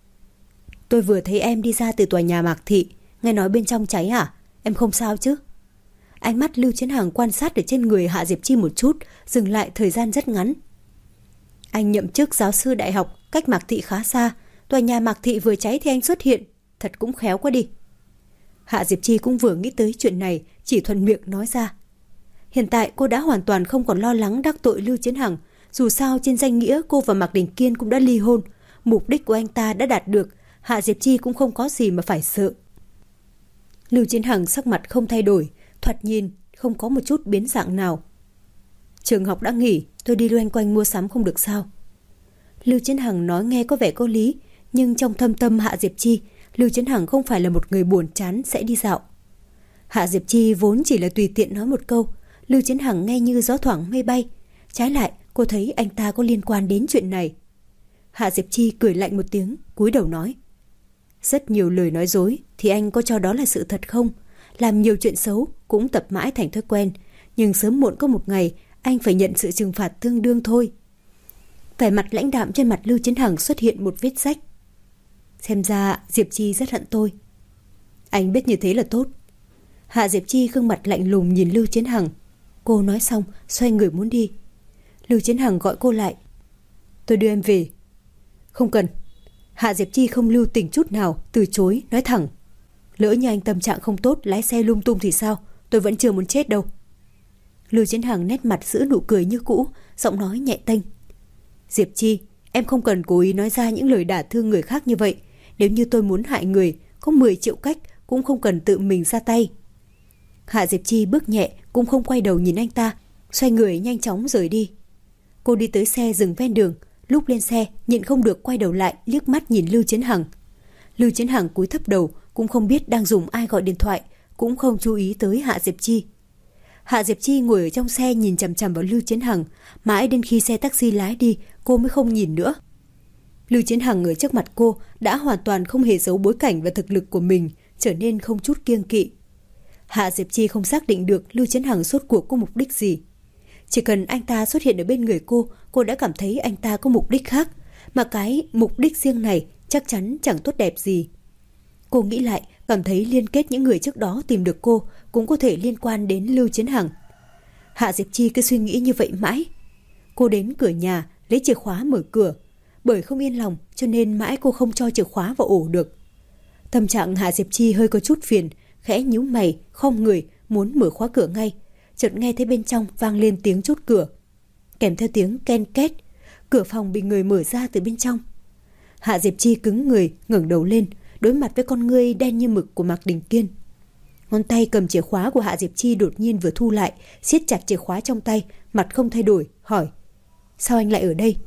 Tôi vừa thấy em đi ra từ tòa nhà Mạc Thị, nghe nói bên trong cháy à? Em không sao chứ? Ánh mắt Lưu Chiến Hằng quan sát ở trên người Hạ Diệp Chi một chút, dừng lại thời gian rất ngắn. Anh nhậm chức giáo sư đại học, cách Mạc Thị khá xa. Tòa nhà Mạc Thị vừa cháy thì anh xuất hiện, thật cũng khéo quá đi. Hạ Diệp Chi cũng vừa nghĩ tới chuyện này, chỉ thuận miệng nói ra. Hiện tại cô đã hoàn toàn không còn lo lắng đắc tội Lưu Chiến Hằng. Dù sao trên danh nghĩa cô và Mạc Đình Kiên cũng đã ly hôn. Mục đích của anh ta đã đạt được, Hạ Diệp Chi cũng không có gì mà phải sợ. Lưu Chiến Hằng sắc mặt không thay đổi, thoạt nhìn không có một chút biến dạng nào. Trường học đã nghỉ, tôi đi loanh quanh mua sắm không được sao? Lưu Chiến Hằng nói nghe có vẻ có lý, nhưng trong thâm tâm Hạ Diệp Chi, Lưu Chiến Hằng không phải là một người buồn chán sẽ đi dạo. Hạ Diệp Chi vốn chỉ là tùy tiện nói một câu, Lưu Chiến Hằng nghe như gió thoảng mây bay. Trái lại, cô thấy anh ta có liên quan đến chuyện này. Hạ Diệp Chi cười lạnh một tiếng, cúi đầu nói. Rất nhiều lời nói dối, thì anh có cho đó là sự thật không? Làm nhiều chuyện xấu cũng tập mãi thành thói quen, nhưng sớm muộn có một ngày anh phải nhận sự trừng phạt tương đương thôi. Vẻ mặt lãnh đạm trên mặt Lưu Chiến Hằng xuất hiện một vết rách. Xem ra Diệp Chi rất hận tôi. Anh biết như thế là tốt. Hạ Diệp Chi gương mặt lạnh lùng nhìn Lưu Chiến Hằng. Cô nói xong xoay người muốn đi. Lưu Chiến Hằng gọi cô lại. Tôi đưa em về. Không cần. Hạ Diệp Chi không lưu tình chút nào, từ chối, nói thẳng. Lỡ như anh tâm trạng không tốt, lái xe lung tung thì sao? Tôi vẫn chưa muốn chết đâu. Lưu Chiến Hằng nét mặt giữ nụ cười như cũ, giọng nói nhẹ tênh. Diệp Chi, em không cần cố ý nói ra những lời đả thương người khác như vậy. Nếu như tôi muốn hại người, có 10 triệu cách cũng không cần tự mình ra tay. Hạ Diệp Chi bước nhẹ, cũng không quay đầu nhìn anh ta, xoay người nhanh chóng rời đi. Cô đi tới xe dừng ven đường, lúc lên xe nhịn không được quay đầu lại liếc mắt nhìn Lưu Chiến Hằng. Lưu Chiến Hằng cúi thấp đầu, cũng không biết đang dùng ai gọi điện thoại, cũng không chú ý tới Hạ Diệp Chi. Hạ Diệp Chi ngồi ở trong xe nhìn chằm chằm vào Lưu Chiến Hằng, mãi đến khi xe taxi lái đi, cô mới không nhìn nữa. Lưu Chiến Hằng ở trước mặt cô đã hoàn toàn không hề giấu bối cảnh và thực lực của mình, trở nên không chút kiêng kỵ. Hạ Diệp Chi không xác định được Lưu Chiến Hằng rốt cuộc có mục đích gì. Chỉ cần anh ta xuất hiện ở bên người cô đã cảm thấy anh ta có mục đích khác, mà cái mục đích riêng này chắc chắn chẳng tốt đẹp gì. Cô nghĩ lại, cảm thấy liên kết những người trước đó tìm được cô cũng có thể liên quan đến Lưu Chiến Hằng. Hạ Diệp Chi cứ suy nghĩ như vậy mãi. Cô đến cửa nhà, lấy chìa khóa mở cửa. Bởi không yên lòng cho nên mãi cô không cho chìa khóa vào ổ được. Tâm trạng Hạ Diệp Chi hơi có chút phiền, khẽ nhíu mày, khom người, muốn mở khóa cửa ngay. Chợt nghe thấy bên trong vang lên tiếng chốt cửa. Kèm theo tiếng ken két, cửa phòng bị người mở ra từ bên trong. Hạ Diệp Chi cứng người, ngẩng đầu lên, đối mặt với con ngươi đen như mực của Mạc Đình Kiên. Ngón tay cầm chìa khóa của Hạ Diệp Chi đột nhiên vừa thu lại, siết chặt chìa khóa trong tay, mặt không thay đổi, hỏi. Sao anh lại ở đây?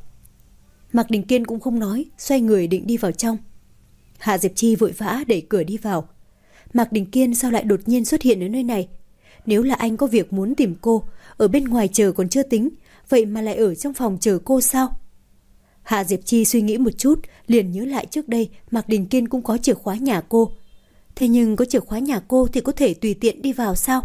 Mạc Đình Kiên cũng không nói, xoay người định đi vào trong. Hạ Diệp Chi vội vã đẩy cửa đi vào. Mạc Đình Kiên sao lại đột nhiên xuất hiện ở nơi này? Nếu là anh có việc muốn tìm cô, ở bên ngoài chờ còn chưa tính, vậy mà lại ở trong phòng chờ cô sao? Hạ Diệp Chi suy nghĩ một chút, liền nhớ lại trước đây Mạc Đình Kiên cũng có chìa khóa nhà cô. Thế nhưng có chìa khóa nhà cô thì có thể tùy tiện đi vào sao?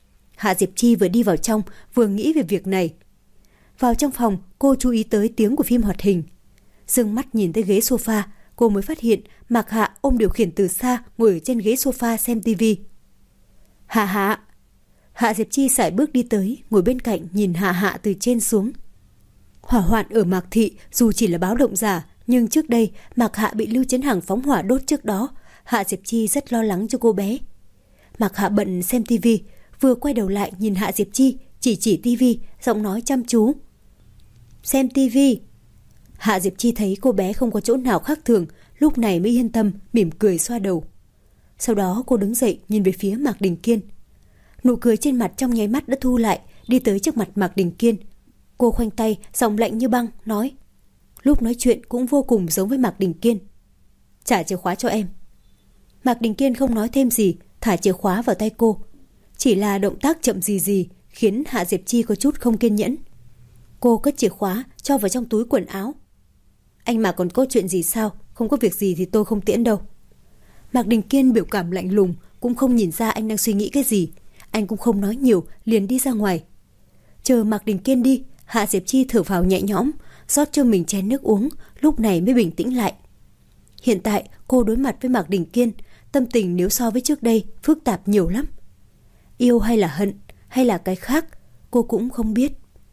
Hạ Diệp Chi vừa đi vào trong, vừa nghĩ về việc này. Vào trong phòng, cô chú ý tới tiếng của phim hoạt hình. Dương mắt nhìn tới ghế sofa, cô mới phát hiện Mạc Hạ ôm điều khiển từ xa ngồi ở trên ghế sofa xem tivi. Hạ Hạ! Hạ Diệp Chi sải bước đi tới, ngồi bên cạnh nhìn Hạ Hạ từ trên xuống. Hỏa hoạn ở Mạc Thị dù chỉ là báo động giả, nhưng trước đây Mạc Hạ bị Lưu Chấn Hằng phóng hỏa đốt trước đó. Hạ Diệp Chi rất lo lắng cho cô bé. Mạc Hạ bận xem tivi, vừa quay đầu lại nhìn Hạ Diệp Chi, chỉ tivi, giọng nói chăm chú. Xem tivi. Hạ Diệp Chi thấy cô bé không có chỗ nào khác thường, lúc này mới yên tâm, mỉm cười xoa đầu. Sau đó cô đứng dậy nhìn về phía Mạc Đình Kiên. Nụ cười trên mặt trong nháy mắt đã thu lại, đi tới trước mặt Mạc Đình Kiên. Cô khoanh tay, giọng lạnh như băng, nói. Lúc nói chuyện cũng vô cùng giống với Mạc Đình Kiên. Trả chìa khóa cho em. Mạc Đình Kiên không nói thêm gì, thả chìa khóa vào tay cô. Chỉ là động tác chậm gì khiến Hạ Diệp Chi có chút không kiên nhẫn. Cô cất chìa khóa cho vào trong túi quần áo. Anh mà còn có chuyện gì sao? Không có việc gì thì tôi không tiễn đâu. Mạc Đình Kiên biểu cảm lạnh lùng, cũng không nhìn ra anh đang suy nghĩ cái gì. Anh cũng không nói nhiều, liền đi ra ngoài. Chờ Mạc Đình Kiên đi, Hạ Diệp Chi thở phào nhẹ nhõm, rót cho mình chén nước uống, lúc này mới bình tĩnh lại. Hiện tại cô đối mặt với Mạc Đình Kiên, tâm tình nếu so với trước đây phức tạp nhiều lắm. Yêu hay là hận, hay là cái khác, cô cũng không biết.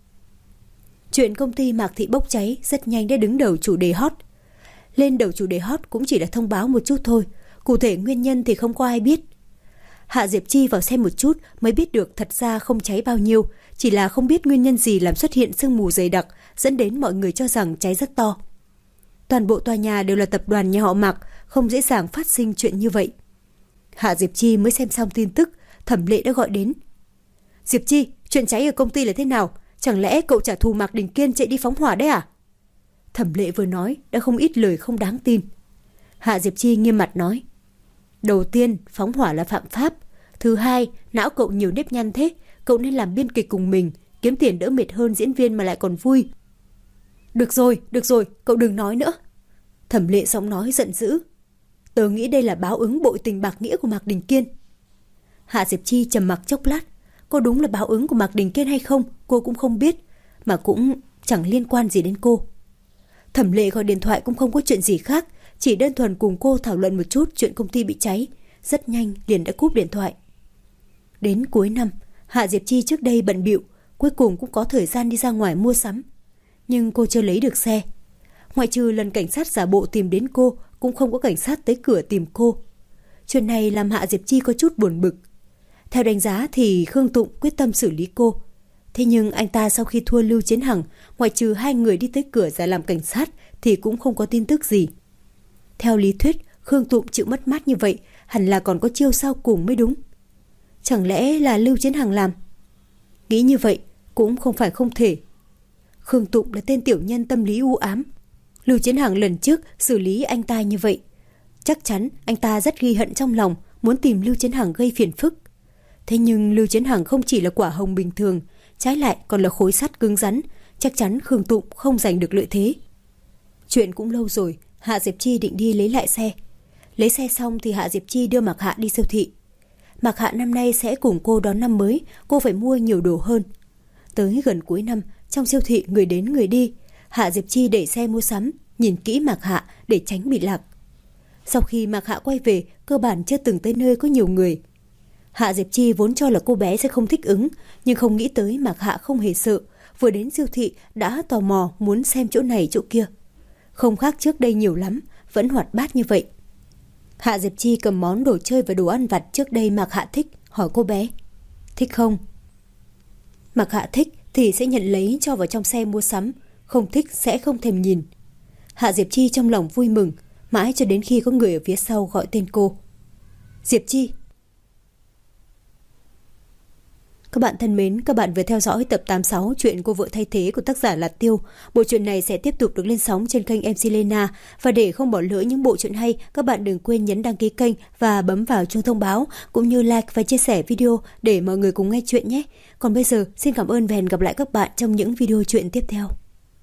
Chuyện công ty Mạc Thị bốc cháy rất nhanh đã đứng đầu chủ đề hot. Lên đầu chủ đề hot cũng chỉ là thông báo một chút thôi, cụ thể nguyên nhân thì không có ai biết. Hạ Diệp Chi vào xem một chút mới biết được thật ra không cháy bao nhiêu, chỉ là không biết nguyên nhân gì làm xuất hiện sương mù dày đặc, dẫn đến mọi người cho rằng cháy rất to. Toàn bộ tòa nhà đều là tập đoàn nhà họ Mạc, không dễ dàng phát sinh chuyện như vậy. Hạ Diệp Chi mới xem xong tin tức, Thẩm Lệ đã gọi đến. Diệp Chi, chuyện cháy ở công ty là thế nào? Chẳng lẽ cậu trả thù Mạc Đình Kiên chạy đi phóng hỏa đấy à? Thẩm Lệ vừa nói đã không ít lời không đáng tin. Hạ Diệp Chi nghiêm mặt nói. Đầu tiên, phóng hỏa là phạm pháp. Thứ hai, não cậu nhiều nếp nhăn thế, cậu nên làm biên kịch cùng mình, kiếm tiền đỡ mệt hơn diễn viên mà lại còn vui. Được rồi, cậu đừng nói nữa. Thẩm Lệ giọng nói giận dữ. Tớ nghĩ đây là báo ứng bội tình bạc nghĩa của Mạc Đình Kiên. Hạ Diệp Chi trầm mặc chốc lát. Cô đúng là báo ứng của Mạc Đình Kiên hay không, cô cũng không biết, mà cũng chẳng liên quan gì đến cô. Thẩm Lệ gọi điện thoại cũng không có chuyện gì khác, chỉ đơn thuần cùng cô thảo luận một chút chuyện công ty bị cháy, rất nhanh liền đã cúp điện thoại. Đến cuối năm, Hạ Diệp Chi trước đây bận bịu, cuối cùng cũng có thời gian đi ra ngoài mua sắm. Nhưng cô chưa lấy được xe. Ngoại trừ lần cảnh sát giả bộ tìm đến cô, cũng không có cảnh sát tới cửa tìm cô. Chuyện này làm Hạ Diệp Chi có chút buồn bực. Theo đánh giá thì Khương Tụng quyết tâm xử lý cô. Thế nhưng anh ta sau khi thua Lưu Chiến Hằng, ngoại trừ 2 người đi tới cửa ra làm cảnh sát thì cũng không có tin tức gì. Theo lý thuyết, Khương Tụng chịu mất mát như vậy hẳn là còn có chiêu sau cùng mới đúng. Chẳng lẽ là Lưu Chiến Hằng làm? Nghĩ như vậy cũng không phải không thể. Khương Tụng là tên tiểu nhân tâm lý u ám. Lưu Chiến Hằng lần trước xử lý anh ta như vậy, chắc chắn anh ta rất ghi hận trong lòng, muốn tìm Lưu Chiến Hằng gây phiền phức. Thế nhưng Lưu Chiến Hằng không chỉ là quả hồng bình thường, trái lại còn là khối sắt cứng rắn, chắc chắn Khương Tụng không giành được lợi thế. Chuyện cũng lâu rồi, Hạ Diệp Chi định đi lấy lại xe. Lấy xe xong thì Hạ Diệp Chi đưa Mạc Hạ đi siêu thị. Mạc Hạ năm nay sẽ cùng cô đón năm mới, cô phải mua nhiều đồ hơn. Tới gần cuối năm, trong siêu thị người đến người đi, Hạ Diệp Chi đẩy xe mua sắm, nhìn kỹ Mạc Hạ để tránh bị lạc. Sau khi Mạc Hạ quay về, cơ bản chưa từng tới nơi có nhiều người. Hạ Diệp Chi vốn cho là cô bé sẽ không thích ứng, nhưng không nghĩ tới Mạc Hạ không hề sợ, vừa đến siêu thị đã tò mò muốn xem chỗ này chỗ kia. Không khác trước đây nhiều lắm, vẫn hoạt bát như vậy. Hạ Diệp Chi cầm món đồ chơi và đồ ăn vặt trước đây Mạc Hạ thích, hỏi cô bé. Thích không? Mạc Hạ thích thì sẽ nhận lấy cho vào trong xe mua sắm, không thích sẽ không thèm nhìn. Hạ Diệp Chi trong lòng vui mừng, mãi cho đến khi có người ở phía sau gọi tên cô. Diệp Chi. Các bạn thân mến, các bạn vừa theo dõi tập 86 chuyện Cô vợ thay thế của tác giả Lạt Tiêu. Bộ truyện này sẽ tiếp tục được lên sóng trên kênh MC Lena. Và để không bỏ lỡ những bộ truyện hay, các bạn đừng quên nhấn đăng ký kênh và bấm vào chuông thông báo, cũng như like và chia sẻ video để mọi người cùng nghe chuyện nhé. Còn bây giờ, xin cảm ơn và hẹn gặp lại các bạn trong những video truyện tiếp theo.